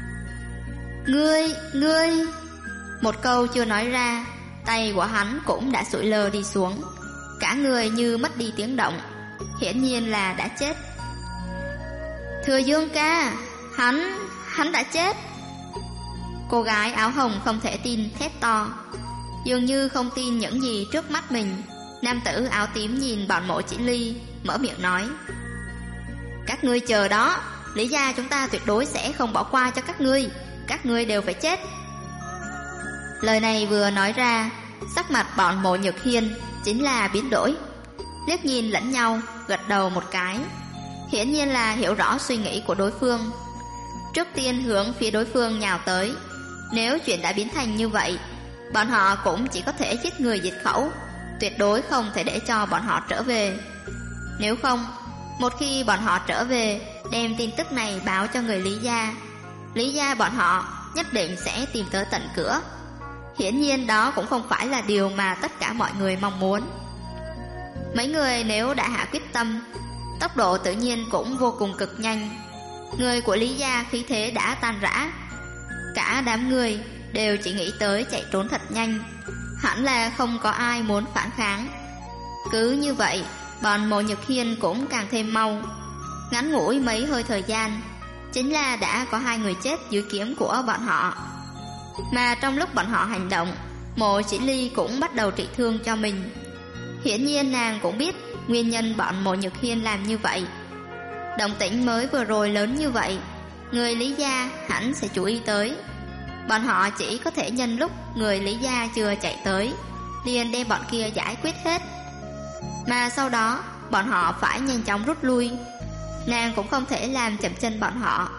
Ngươi. Một câu chưa nói ra, tay của hắn cũng đã sụi lơ đi xuống, cả người như mất đi tiếng động, hiển nhiên là đã chết. Thừa Dương ca, hắn đã chết. Cô gái áo hồng không thể tin thét to, dường như không tin những gì trước mắt mình. Nam tử áo tím nhìn bọn Mộ Chỉ Ly, mở miệng nói: các ngươi chờ đó, Lý gia chúng ta tuyệt đối sẽ không bỏ qua cho các ngươi đều phải chết. Lời này vừa nói ra, sắc mặt bọn Mộ Nhược Hiên chính là biến đổi, liếc nhìn lẫn nhau, gật đầu một cái, hiển nhiên là hiểu rõ suy nghĩ của đối phương. Trước tiên hướng phía đối phương nhào tới. Nếu chuyện đã biến thành như vậy, bọn họ cũng chỉ có thể giết người diệt khẩu, tuyệt đối không thể để cho bọn họ trở về. Nếu không, một khi bọn họ trở về, đem tin tức này báo cho người Lý gia bọn họ nhất định sẽ tìm tới tận cửa. Hiển nhiên đó cũng không phải là điều mà tất cả mọi người mong muốn. Mấy người nếu đã hạ quyết tâm, tốc độ tự nhiên cũng vô cùng cực nhanh. Người của Lý gia khí thế đã tan rã, cả đám người đều chỉ nghĩ tới chạy trốn thật nhanh, hẳn là không có ai muốn phản kháng. Cứ như vậy, bọn Mộ Nhược Hiên cũng càng thêm mau. Ngắn ngủi mấy hơi thời gian, chính là đã có 2 người chết dưới kiếm của bọn họ. Mà trong lúc bọn họ hành động, Mộ Chỉ Ly cũng bắt đầu trị thương cho mình. Hiển nhiên nàng cũng biết nguyên nhân bọn Mộ Nhược Hiên làm như vậy. Động tĩnh mới vừa rồi lớn như vậy, người Lý gia hẳn sẽ chú ý tới. Bọn họ chỉ có thể nhân lúc người Lý gia chưa chạy tới, liền đem bọn kia giải quyết hết. Mà sau đó bọn họ phải nhanh chóng rút lui, nàng cũng không thể làm chậm chân bọn họ.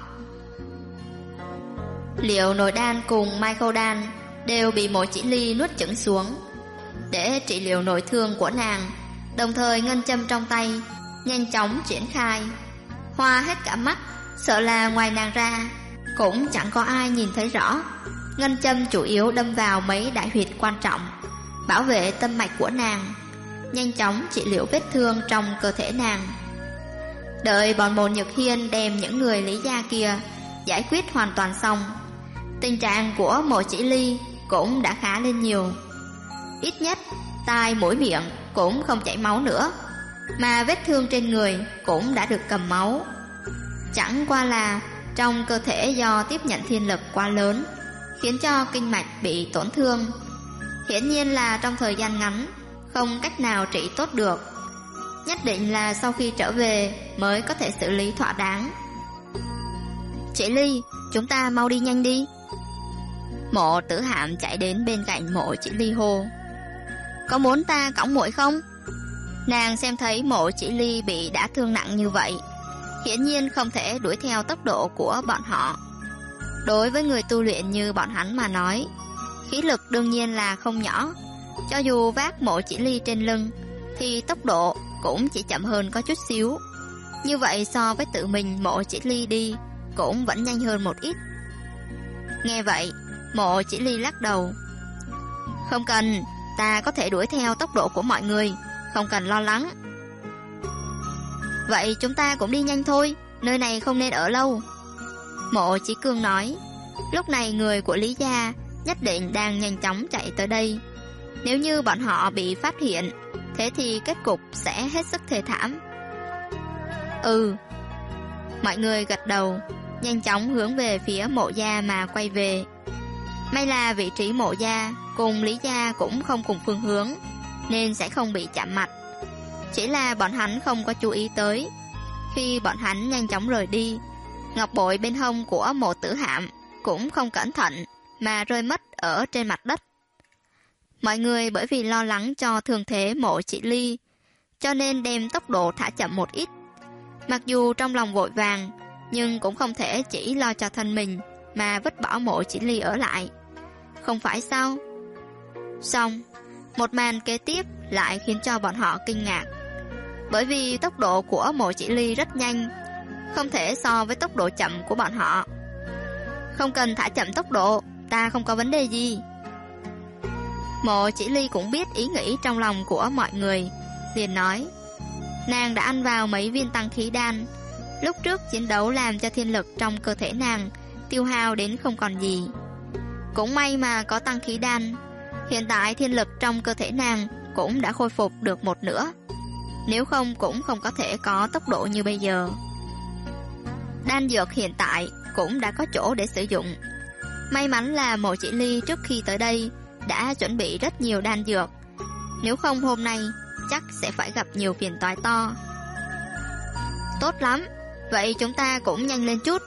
Liệu Nồi Đan cùng Mai Khâu Đan đều bị Mộ Chỉ Ly nuốt chửng xuống. Để trị liệu nội thương của nàng, đồng thời ngân châm trong tay nhanh chóng triển khai, hoa hết cả mắt, sợ là ngoài nàng ra cũng chẳng có ai nhìn thấy rõ. Ngân châm chủ yếu đâm vào mấy đại huyệt quan trọng, bảo vệ tâm mạch của nàng, nhanh chóng trị liệu vết thương trong cơ thể nàng. Đợi bọn Mộ Nhược Hiên đem những người Lý gia kia giải quyết hoàn toàn xong, tình trạng của Mộ Chỉ Ly cũng đã khá lên nhiều. Ít nhất tai mũi miệng cũng không chảy máu nữa, mà vết thương trên người cũng đã được cầm máu. Chẳng qua là trong cơ thể do tiếp nhận thiên lực quá lớn, khiến cho kinh mạch bị tổn thương. Hiển nhiên là trong thời gian ngắn không cách nào trị tốt được, nhất định là sau khi trở về mới có thể xử lý thỏa đáng. Chỉ Ly, chúng ta mau đi nhanh đi. Mộ Tử Hạm chạy đến bên cạnh Mộ Chỉ Ly hô: có muốn ta cõng muội không? Nàng xem thấy Mộ Chỉ Ly bị đã thương nặng như vậy, hiển nhiên không thể đuổi theo tốc độ của bọn họ. Đối với người tu luyện như bọn hắn mà nói, khí lực đương nhiên là không nhỏ. Cho dù vác Mộ Chỉ Ly trên lưng thì tốc độ cũng chỉ chậm hơn có chút xíu. Như vậy so với tự mình Mộ Chỉ Ly đi cũng vẫn nhanh hơn một ít. Nghe vậy, Mộ Chỉ Ly lắc đầu: không cần, ta có thể đuổi theo tốc độ của mọi người, không cần lo lắng. Vậy chúng ta cũng đi nhanh thôi, nơi này không nên ở lâu. Mộ Chỉ Cương nói. Lúc này người của Lý gia nhất định đang nhanh chóng chạy tới đây. Nếu như bọn họ bị phát hiện, thế thì kết cục sẽ hết sức thê thảm. Mọi người gật đầu, nhanh chóng hướng về phía Mộ gia mà quay về. May là vị trí Mộ gia cùng Lý gia cũng không cùng phương hướng, nên sẽ không bị chạm mặt. Chỉ là bọn hắn không có chú ý tới, khi bọn hắn nhanh chóng rời đi, ngọc bội bên hông của Mộ Tử Hạm cũng không cẩn thận mà rơi mất ở trên mặt đất. Mọi người bởi vì lo lắng cho thương thế Mộ Chỉ Ly, cho nên đem tốc độ thả chậm một ít. Mặc dù trong lòng vội vàng, nhưng cũng không thể chỉ lo cho thân mình, mà vứt bỏ Mộ Chỉ Ly ở lại. Không phải sao? Xong, một màn kế tiếp lại khiến cho bọn họ kinh ngạc. Bởi vì tốc độ của Mộ Chỉ Ly rất nhanh, không thể so với tốc độ chậm của bọn họ. Không cần thả chậm tốc độ, ta không có vấn đề gì. Mộ Chỉ Ly cũng biết ý nghĩ trong lòng của mọi người, liền nói, nàng đã ăn vào mấy viên tăng khí đan. Lúc trước chiến đấu làm cho thiên lực trong cơ thể nàng tiêu hao đến không còn gì. Cũng may mà có tăng khí đan, hiện tại thiên lực trong cơ thể nàng cũng đã khôi phục được một nửa. Nếu không cũng không có thể có tốc độ như bây giờ. Đan dược hiện tại cũng đã có chỗ để sử dụng. May mắn là Mộ Chỉ Ly trước khi tới đây đã chuẩn bị rất nhiều đan dược. Nếu không hôm nay chắc sẽ phải gặp nhiều phiền toái to. Tốt lắm, vậy chúng ta cũng nhanh lên chút.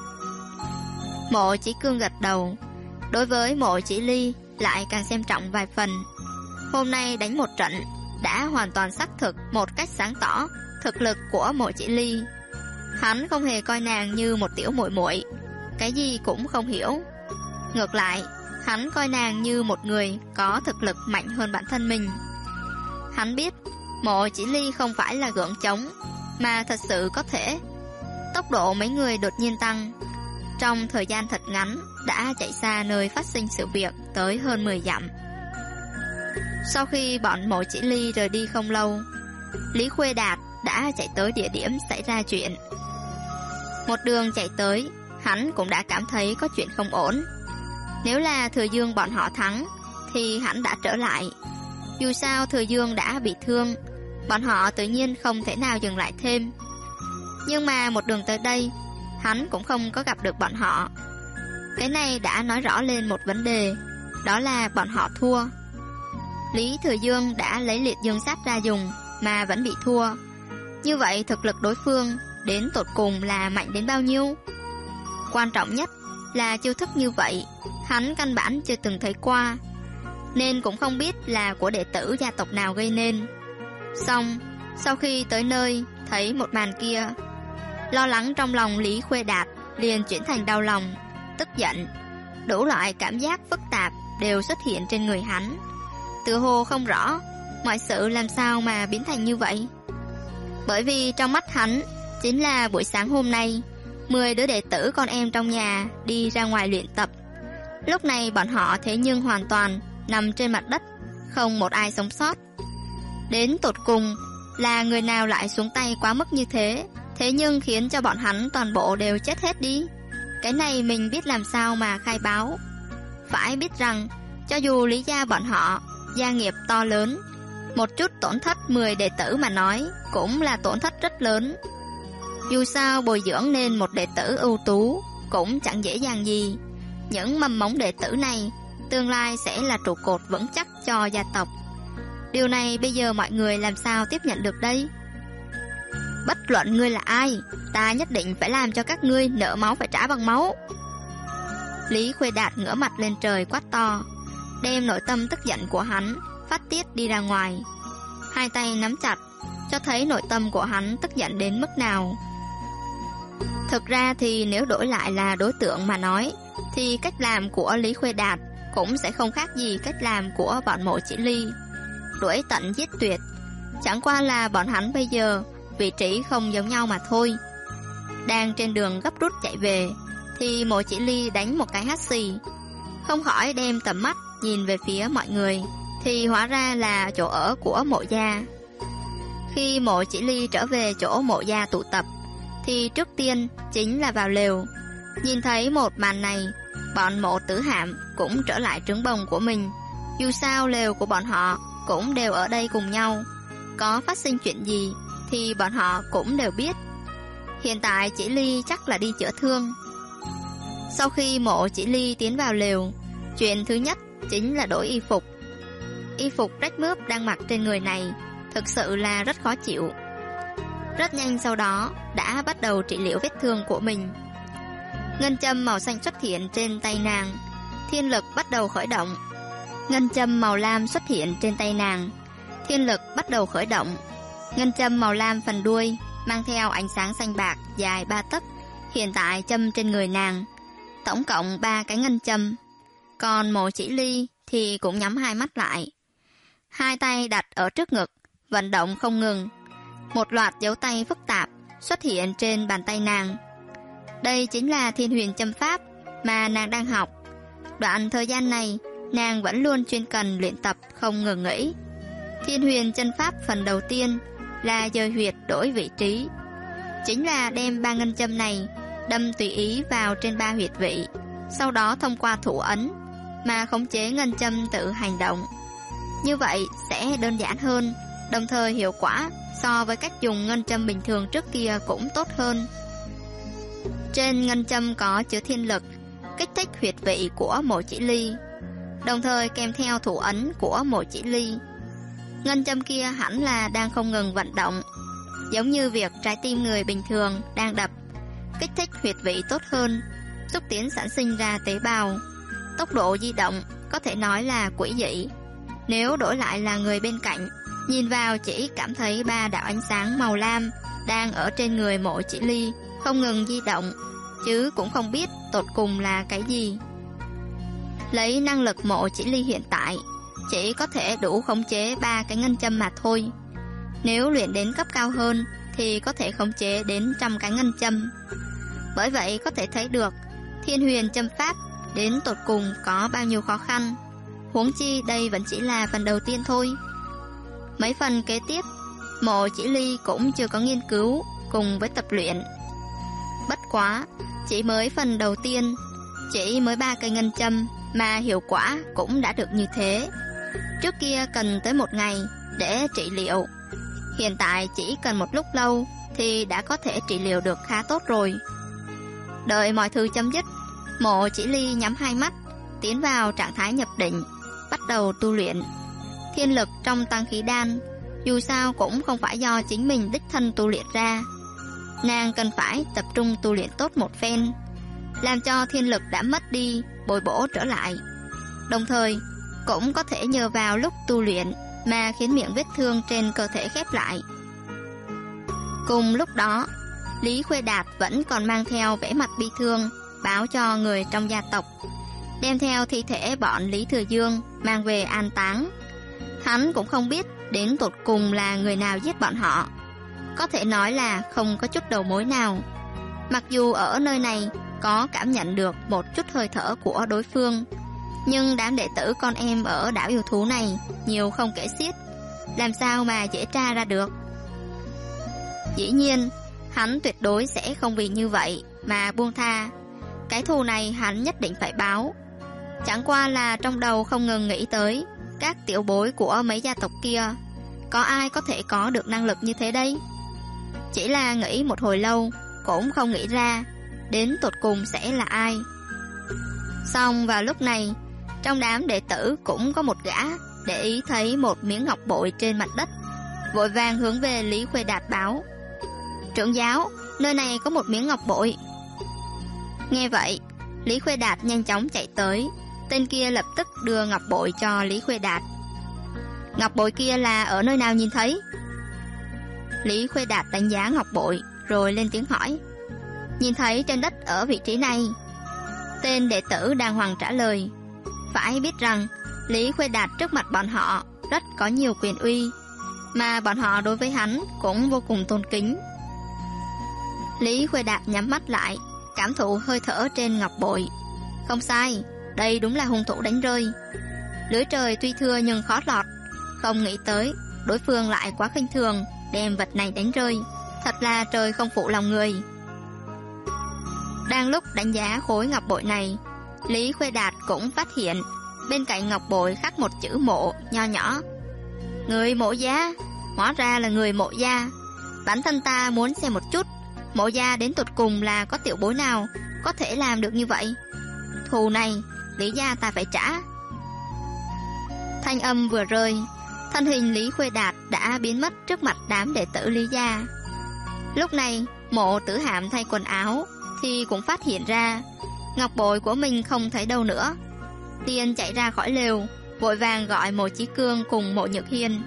Mộ Chỉ Cương gật đầu. Đối với Mộ Chỉ Ly lại càng xem trọng vài phần. Hôm nay đánh một trận đã hoàn toàn xác thực một cách sáng tỏ thực lực của Mộ Chỉ Ly. Hắn không hề coi nàng như một tiểu muội muội, cái gì cũng không hiểu. Ngược lại, hắn coi nàng như một người có thực lực mạnh hơn bản thân mình. Hắn biết Mộ Chỉ Ly không phải là gượng chống, mà thật sự có thể. Tốc độ mấy người đột nhiên tăng, trong thời gian thật ngắn đã chạy xa nơi phát sinh sự việc tới hơn 10 dặm. Sau khi bọn Mộ Chỉ Ly rời đi không lâu, Lý Khuê Đạt đã chạy tới địa điểm xảy ra chuyện. Một đường chạy tới, hắn cũng đã cảm thấy có chuyện không ổn. Nếu là Thừa Dương bọn họ thắng thì hắn đã trở lại. Dù sao Thừa Dương đã bị thương, bọn họ tự nhiên không thể nào dừng lại thêm. Nhưng mà một đường tới đây, hắn cũng không có gặp được bọn họ. Cái này đã nói rõ lên một vấn đề, đó là bọn họ thua. Lý Thừa Dương đã lấy liệt dương sát ra dùng mà vẫn bị thua. Như vậy thực lực đối phương đến tột cùng là mạnh đến bao nhiêu? Quan trọng nhất là chiêu thức như vậy hắn căn bản chưa từng thấy qua, nên cũng không biết là của đệ tử gia tộc nào gây nên. Xong, sau khi tới nơi thấy một màn kia, lo lắng trong lòng Lý Khuê Đạt liền chuyển thành đau lòng, tức giận. Đủ loại cảm giác phức tạp đều xuất hiện trên người hắn. Tựa hồ không rõ mọi sự làm sao mà biến thành như vậy. Bởi vì trong mắt hắn chính là buổi sáng hôm nay 10 đứa đệ tử con em trong nhà đi ra ngoài luyện tập. Lúc này bọn họ thế nhưng hoàn toàn nằm trên mặt đất, không một ai sống sót. Đến tột cùng là người nào lại xuống tay quá mức như thế, thế nhưng khiến cho bọn hắn toàn bộ đều chết hết đi. Cái này mình biết làm sao mà khai báo. Phải biết rằng cho dù Lý gia bọn họ gia nghiệp to lớn, một chút tổn thất 10 đệ tử mà nói cũng là tổn thất rất lớn. Dù sao bồi dưỡng nên một đệ tử ưu tú cũng chẳng dễ dàng gì. Những mầm mống đệ tử này tương lai sẽ là trụ cột vững chắc cho gia tộc. Điều này bây giờ mọi người làm sao tiếp nhận được đây? Bất luận ngươi là ai, ta nhất định phải làm cho các ngươi nợ máu phải trả bằng máu. Lý Khuê Đạt ngửa mặt lên trời quát to, đem nội tâm tức giận của hắn phát tiết đi ra ngoài. Hai tay nắm chặt, cho thấy nội tâm của hắn tức giận đến mức nào. Thực ra thì nếu đổi lại là đối tượng mà nói, thì cách làm của Lý Khuê Đạt cũng sẽ không khác gì cách làm của bọn Mộ Chỉ Ly. Đuổi tận giết tuyệt, chẳng qua là bọn hắn bây giờ vị trí không giống nhau mà thôi. Đang trên đường gấp rút chạy về thì Mộ Chỉ Ly đánh một cái hắt xì, không khỏi đem tầm mắt nhìn về phía mọi người, thì hóa ra là chỗ ở của Mộ gia. Khi Mộ Chỉ Ly trở về chỗ Mộ gia tụ tập thì trước tiên chính là vào lều. Nhìn thấy một màn này, bọn Mộ Tử Hạm cũng trở lại trứng bồng của mình. Dù sao lều của bọn họ cũng đều ở đây cùng nhau, có phát sinh chuyện gì thì bọn họ cũng đều biết. Hiện tại Chỉ Ly chắc là đi chữa thương. Sau khi Mộ Chỉ Ly tiến vào lều, chuyện thứ nhất chính là đổi y phục. Y phục rách mướp đang mặc trên người này thực sự là rất khó chịu. Rất nhanh sau đó đã bắt đầu trị liệu vết thương của mình. Ngân châm màu xanh xuất hiện trên tay nàng, thiên lực bắt đầu khởi động. Ngân châm màu lam xuất hiện trên tay nàng, thiên lực bắt đầu khởi động. Ngân châm màu lam phần đuôi mang theo ánh sáng xanh bạc dài 3 tấc, hiện tại châm trên người nàng. tổng cộng 3 cái ngân châm. Còn Mộ Chỉ Ly thì cũng nhắm hai mắt lại. Hai tay đặt ở trước ngực, vận động không ngừng. Một loạt dấu tay phức tạp xuất hiện trên bàn tay nàng. Đây chính là Thiên Huyền châm pháp mà nàng đang học. Đoạn thời gian này, nàng vẫn luôn chuyên cần luyện tập không ngừng nghỉ. Thiên Huyền chân pháp phần đầu tiên là dời huyệt đổi vị trí. Chính là đem 3 ngân châm này đâm tùy ý vào trên 3 huyệt vị, sau đó thông qua thủ ấn mà khống chế ngân châm tự hành động. Như vậy sẽ đơn giản hơn, đồng thời hiệu quả so với cách dùng ngân châm bình thường trước kia cũng tốt hơn. Trên ngân châm có chứa thiên lực, kích thích huyệt vị của Mộ Chỉ Ly, đồng thời kèm theo thủ ấn của Mộ Chỉ Ly. Ngân châm kia hẳn là đang không ngừng vận động, giống như việc trái tim người bình thường đang đập, kích thích huyệt vị tốt hơn, xúc tiến sản sinh ra tế bào. Tốc độ di động có thể nói là quỷ dị. Nếu đổi lại là người bên cạnh, nhìn vào chỉ cảm thấy 3 đạo ánh sáng màu lam đang ở trên người Mộ Chỉ Ly không ngừng di động, chứ cũng không biết tột cùng là cái gì. Lấy năng lực Mộ Chỉ Ly hiện tại, chỉ có thể đủ khống chế 3 cái ngân châm mà thôi. Nếu luyện đến cấp cao hơn thì có thể khống chế đến 100 cái ngân châm. Bởi vậy có thể thấy được Thiên Huyền châm pháp đến tột cùng có bao nhiêu khó khăn. Huống chi đây vẫn chỉ là phần đầu tiên thôi. Mấy phần kế tiếp, Mộ Chỉ Ly cũng chưa có nghiên cứu cùng với tập luyện. Bất quá, chỉ mới phần đầu tiên, chỉ mới 3 cây ngân châm mà hiệu quả cũng đã được như thế. Trước kia cần tới 1 ngày để trị liệu, hiện tại chỉ cần một lúc lâu thì đã có thể trị liệu được khá tốt rồi. Đợi mọi thứ chấm dứt, Mộ Chỉ Ly nhắm hai mắt, tiến vào trạng thái nhập định, bắt đầu tu luyện. Thiên lực trong tăng khí đan dù sao cũng không phải do chính mình đích thân tu luyện ra. Nàng cần phải tập trung tu luyện tốt một phen, làm cho thiên lực đã mất đi bồi bổ trở lại. Đồng thời cũng có thể nhờ vào lúc tu luyện mà khiến miệng vết thương trên cơ thể khép lại. Cùng lúc đó, Lý Khuê Đạt vẫn còn mang theo vẻ mặt bi thương, báo cho người trong gia tộc, đem theo thi thể bọn Lý Thừa Dương mang về an táng. Hắn cũng không biết đến tột cùng là người nào giết bọn họ, có thể nói là không có chút đầu mối nào. Mặc dù ở nơi này có cảm nhận được một chút hơi thở của đối phương, nhưng đám đệ tử con em ở đảo yêu thú này nhiều không kể xiết, làm sao mà dễ tra ra được. Dĩ nhiên, hắn tuyệt đối sẽ không vì như vậy mà buông tha. Cái thù này hắn nhất định phải báo. Chẳng qua là trong đầu không ngừng nghĩ tới các tiểu bối của mấy gia tộc kia, có ai có thể có được năng lực như thế đây? Chỉ là nghĩ một hồi lâu cũng không nghĩ ra đến tột cùng sẽ là ai. Xong vào lúc này, trong đám đệ tử cũng có một gã để ý thấy một miếng ngọc bội trên mặt đất, vội vàng hướng về Lý Khuê Đạt báo: trưởng giáo, nơi này có một miếng ngọc bội. Nghe vậy, Lý Khuê Đạt nhanh chóng chạy tới. Tên kia lập tức đưa ngọc bội cho Lý Khuê Đạt. Ngọc bội kia là ở nơi nào nhìn thấy? Lý Khuê Đạt đánh giá ngọc bội rồi lên tiếng hỏi. Nhìn thấy trên đất ở vị trí này. Tên đệ tử đàng hoàng trả lời. Phải biết rằng Lý Khuê Đạt trước mặt bọn họ rất có nhiều quyền uy, mà bọn họ đối với hắn cũng vô cùng tôn kính. Lý Khuê Đạt nhắm mắt lại, cảm thụ hơi thở trên ngọc bội. Không sai, đây đúng là hung thủ đánh rơi. Lưới trời tuy thưa nhưng khó lọt. Không nghĩ tới đối phương lại quá khinh thường đem vật này đánh rơi. Thật là trời không phụ lòng người. Đang lúc đánh giá khối ngọc bội này, Lý Khuê Đạt cũng phát hiện bên cạnh ngọc bội khắc một chữ Mộ nho nhỏ. Người Mộ gia, hóa ra là người Mộ gia. Bản thân ta muốn xem một chút Mộ gia đến tột cùng là có tiểu bối nào có thể làm được như vậy. Thù này Lý gia ta phải trả. Thanh âm vừa rơi, thân hình Lý Khuê Đạt đã biến mất trước mặt đám đệ tử Lý gia. Lúc này Mộ Tử Hàm thay quần áo thì cũng phát hiện ra ngọc bội của mình không thấy đâu nữa, liền chạy ra khỏi lều, vội vàng gọi Mộ Chí Cương cùng Mộ Nhược Hiên.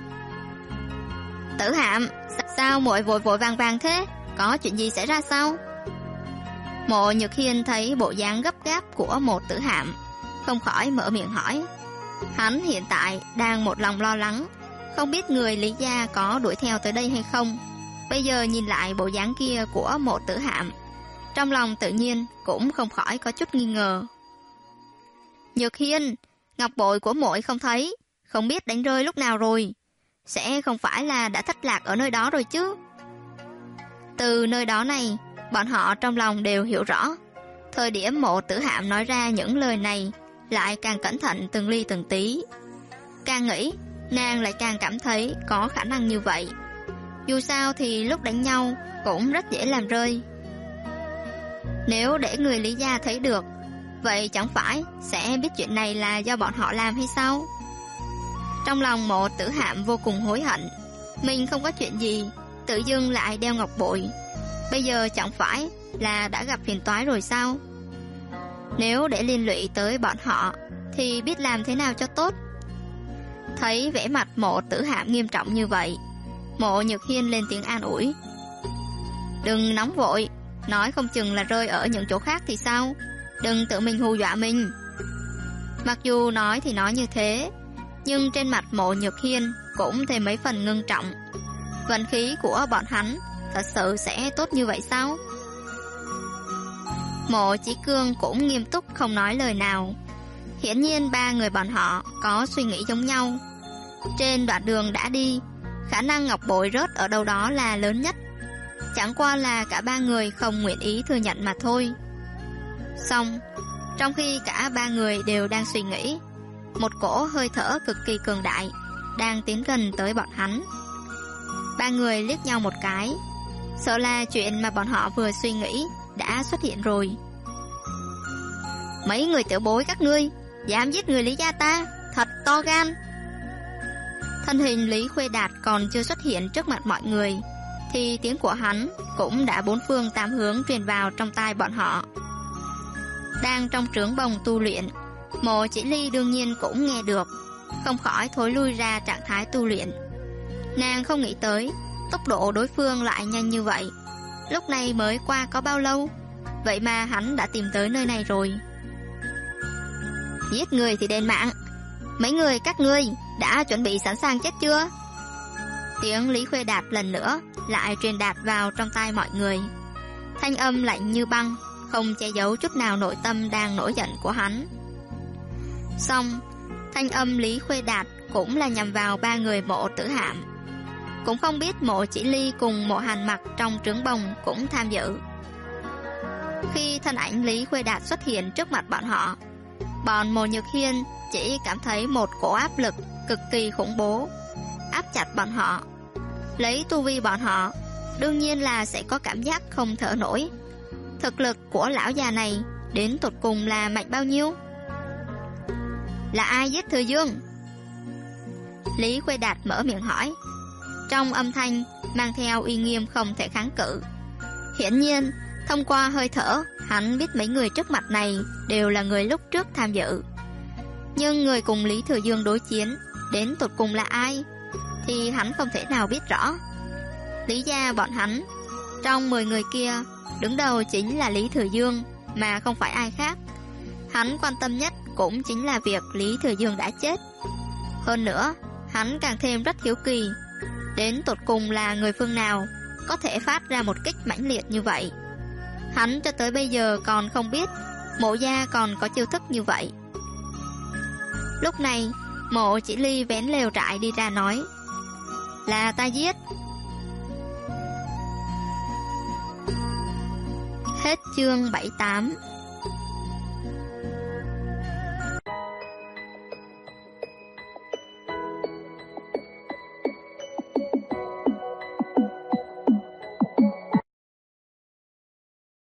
Tử Hàm, sao muội vội vội vàng vàng thế? Có chuyện gì xảy ra sao? Mộ Nhược Hiên thấy bộ dáng gấp gáp của Một Tử Hạm, không khỏi mở miệng hỏi. Hắn hiện tại đang một lòng lo lắng, không biết người Lý gia có đuổi theo tới đây hay không. Bây giờ nhìn lại bộ dáng kia của Một Tử Hạm, trong lòng tự nhiên cũng không khỏi có chút nghi ngờ. Nhược Hiên, ngọc bội của muội không thấy, không biết đánh rơi lúc nào rồi. Sẽ không phải là đã thất lạc ở nơi đó rồi chứ? Từ nơi đó này, bọn họ trong lòng đều hiểu rõ. Thời điểm Mộ Tử Hạm nói ra những lời này, lại càng cẩn thận từng ly từng tí. Càng nghĩ, nàng lại càng cảm thấy có khả năng như vậy. Dù sao thì lúc đánh nhau cũng rất dễ làm rơi. Nếu để người Lý gia thấy được, vậy chẳng phải sẽ biết chuyện này là do bọn họ làm hay sao? Trong lòng Mộ Tử Hạm vô cùng hối hận. Mình không có chuyện gì, tự dưng lại đeo ngọc bội. Bây giờ chẳng phải là đã gặp phiền toái rồi sao? Nếu để liên lụy tới bọn họ thì biết làm thế nào cho tốt. Thấy vẻ mặt Mộ Tử Hạm nghiêm trọng như vậy, Mộ Nhược Hiên lên tiếng an ủi. Đừng nóng vội, nói không chừng là rơi ở những chỗ khác thì sao? Đừng tự mình hù dọa mình. Mặc dù nói thì nói như thế, nhưng trên mặt Mộ Nhược Hiên cũng thêm mấy phần ngưng trọng. Vận khí của bọn hắn thật sự sẽ tốt như vậy sao? Mộ Chí Cương cũng nghiêm túc không nói lời nào. Hiển nhiên ba người bọn họ có suy nghĩ giống nhau. Trên đoạn đường đã đi, khả năng ngọc bội rớt ở đâu đó là lớn nhất. Chẳng qua là cả ba người không nguyện ý thừa nhận mà thôi. Xong, trong khi cả ba người đều đang suy nghĩ, một cỗ hơi thở cực kỳ cường đại đang tiến gần tới bọn hắn. Ba người liếc nhau một cái, sợ là chuyện mà bọn họ vừa suy nghĩ đã xuất hiện rồi. Mấy người tiểu bối các ngươi dám giết người Lý gia ta, thật to gan. Thân hình Lý Khuê Đạt còn chưa xuất hiện trước mặt mọi người, thì tiếng của hắn cũng đã bốn phương tám hướng truyền vào trong tai bọn họ. Đang trong trướng bồng tu luyện, Mộ Chỉ Ly đương nhiên cũng nghe được, không khỏi thối lui ra trạng thái tu luyện. Nàng không nghĩ tới tốc độ đối phương lại nhanh như vậy. Lúc này mới qua có bao lâu, vậy mà hắn đã tìm tới nơi này rồi. Giết người thì đền mạng. Mấy người các ngươi đã chuẩn bị sẵn sàng chết chưa? Tiếng Lý Khuê Đạt lần nữa lại truyền đạt vào trong tai mọi người. Thanh âm lạnh như băng, không che giấu chút nào nội tâm đang nổi giận của hắn. Xong, thanh âm Lý Khuê Đạt cũng là nhằm vào ba người Mộ Tử Hạm. Cũng không biết Mộ Chỉ Ly cùng Mộ Hàn Mặc trong trướng bồng cũng tham dự. Khi thân ảnh Lý Khuê Đạt xuất hiện trước mặt bọn họ, bọn Mộ Nhược Hiên chỉ cảm thấy một cỗ áp lực cực kỳ khủng bố áp chặt bọn họ. Lấy tu vi bọn họ, đương nhiên là sẽ có cảm giác không thở nổi. Thực lực của lão già này đến tột cùng là mạnh bao nhiêu? Là ai giết Thừa Dương? Lý Khuê Đạt mở miệng hỏi, trong âm thanh mang theo uy nghiêm không thể kháng cự. Hiển nhiên, thông qua hơi thở, hắn biết mấy người trước mặt này đều là người lúc trước tham dự. Nhưng người cùng Lý Thừa Dương đối chiến đến tột cùng là ai thì hắn không thể nào biết rõ. Lý gia bọn hắn, trong 10 người kia, đứng đầu chính là Lý Thừa Dương, mà không phải ai khác. Hắn quan tâm nhất cũng chính là việc Lý Thừa Dương đã chết. Hơn nữa, hắn càng thêm rất hiếu kỳ, đến tột cùng là người phương nào có thể phát ra một kích mãnh liệt như vậy. Hắn cho tới bây giờ còn không biết Mộ gia còn có chiêu thức như vậy. Lúc này, Mộ Chỉ Ly vén lều trại đi ra nói, là ta giết. Hết chương 78.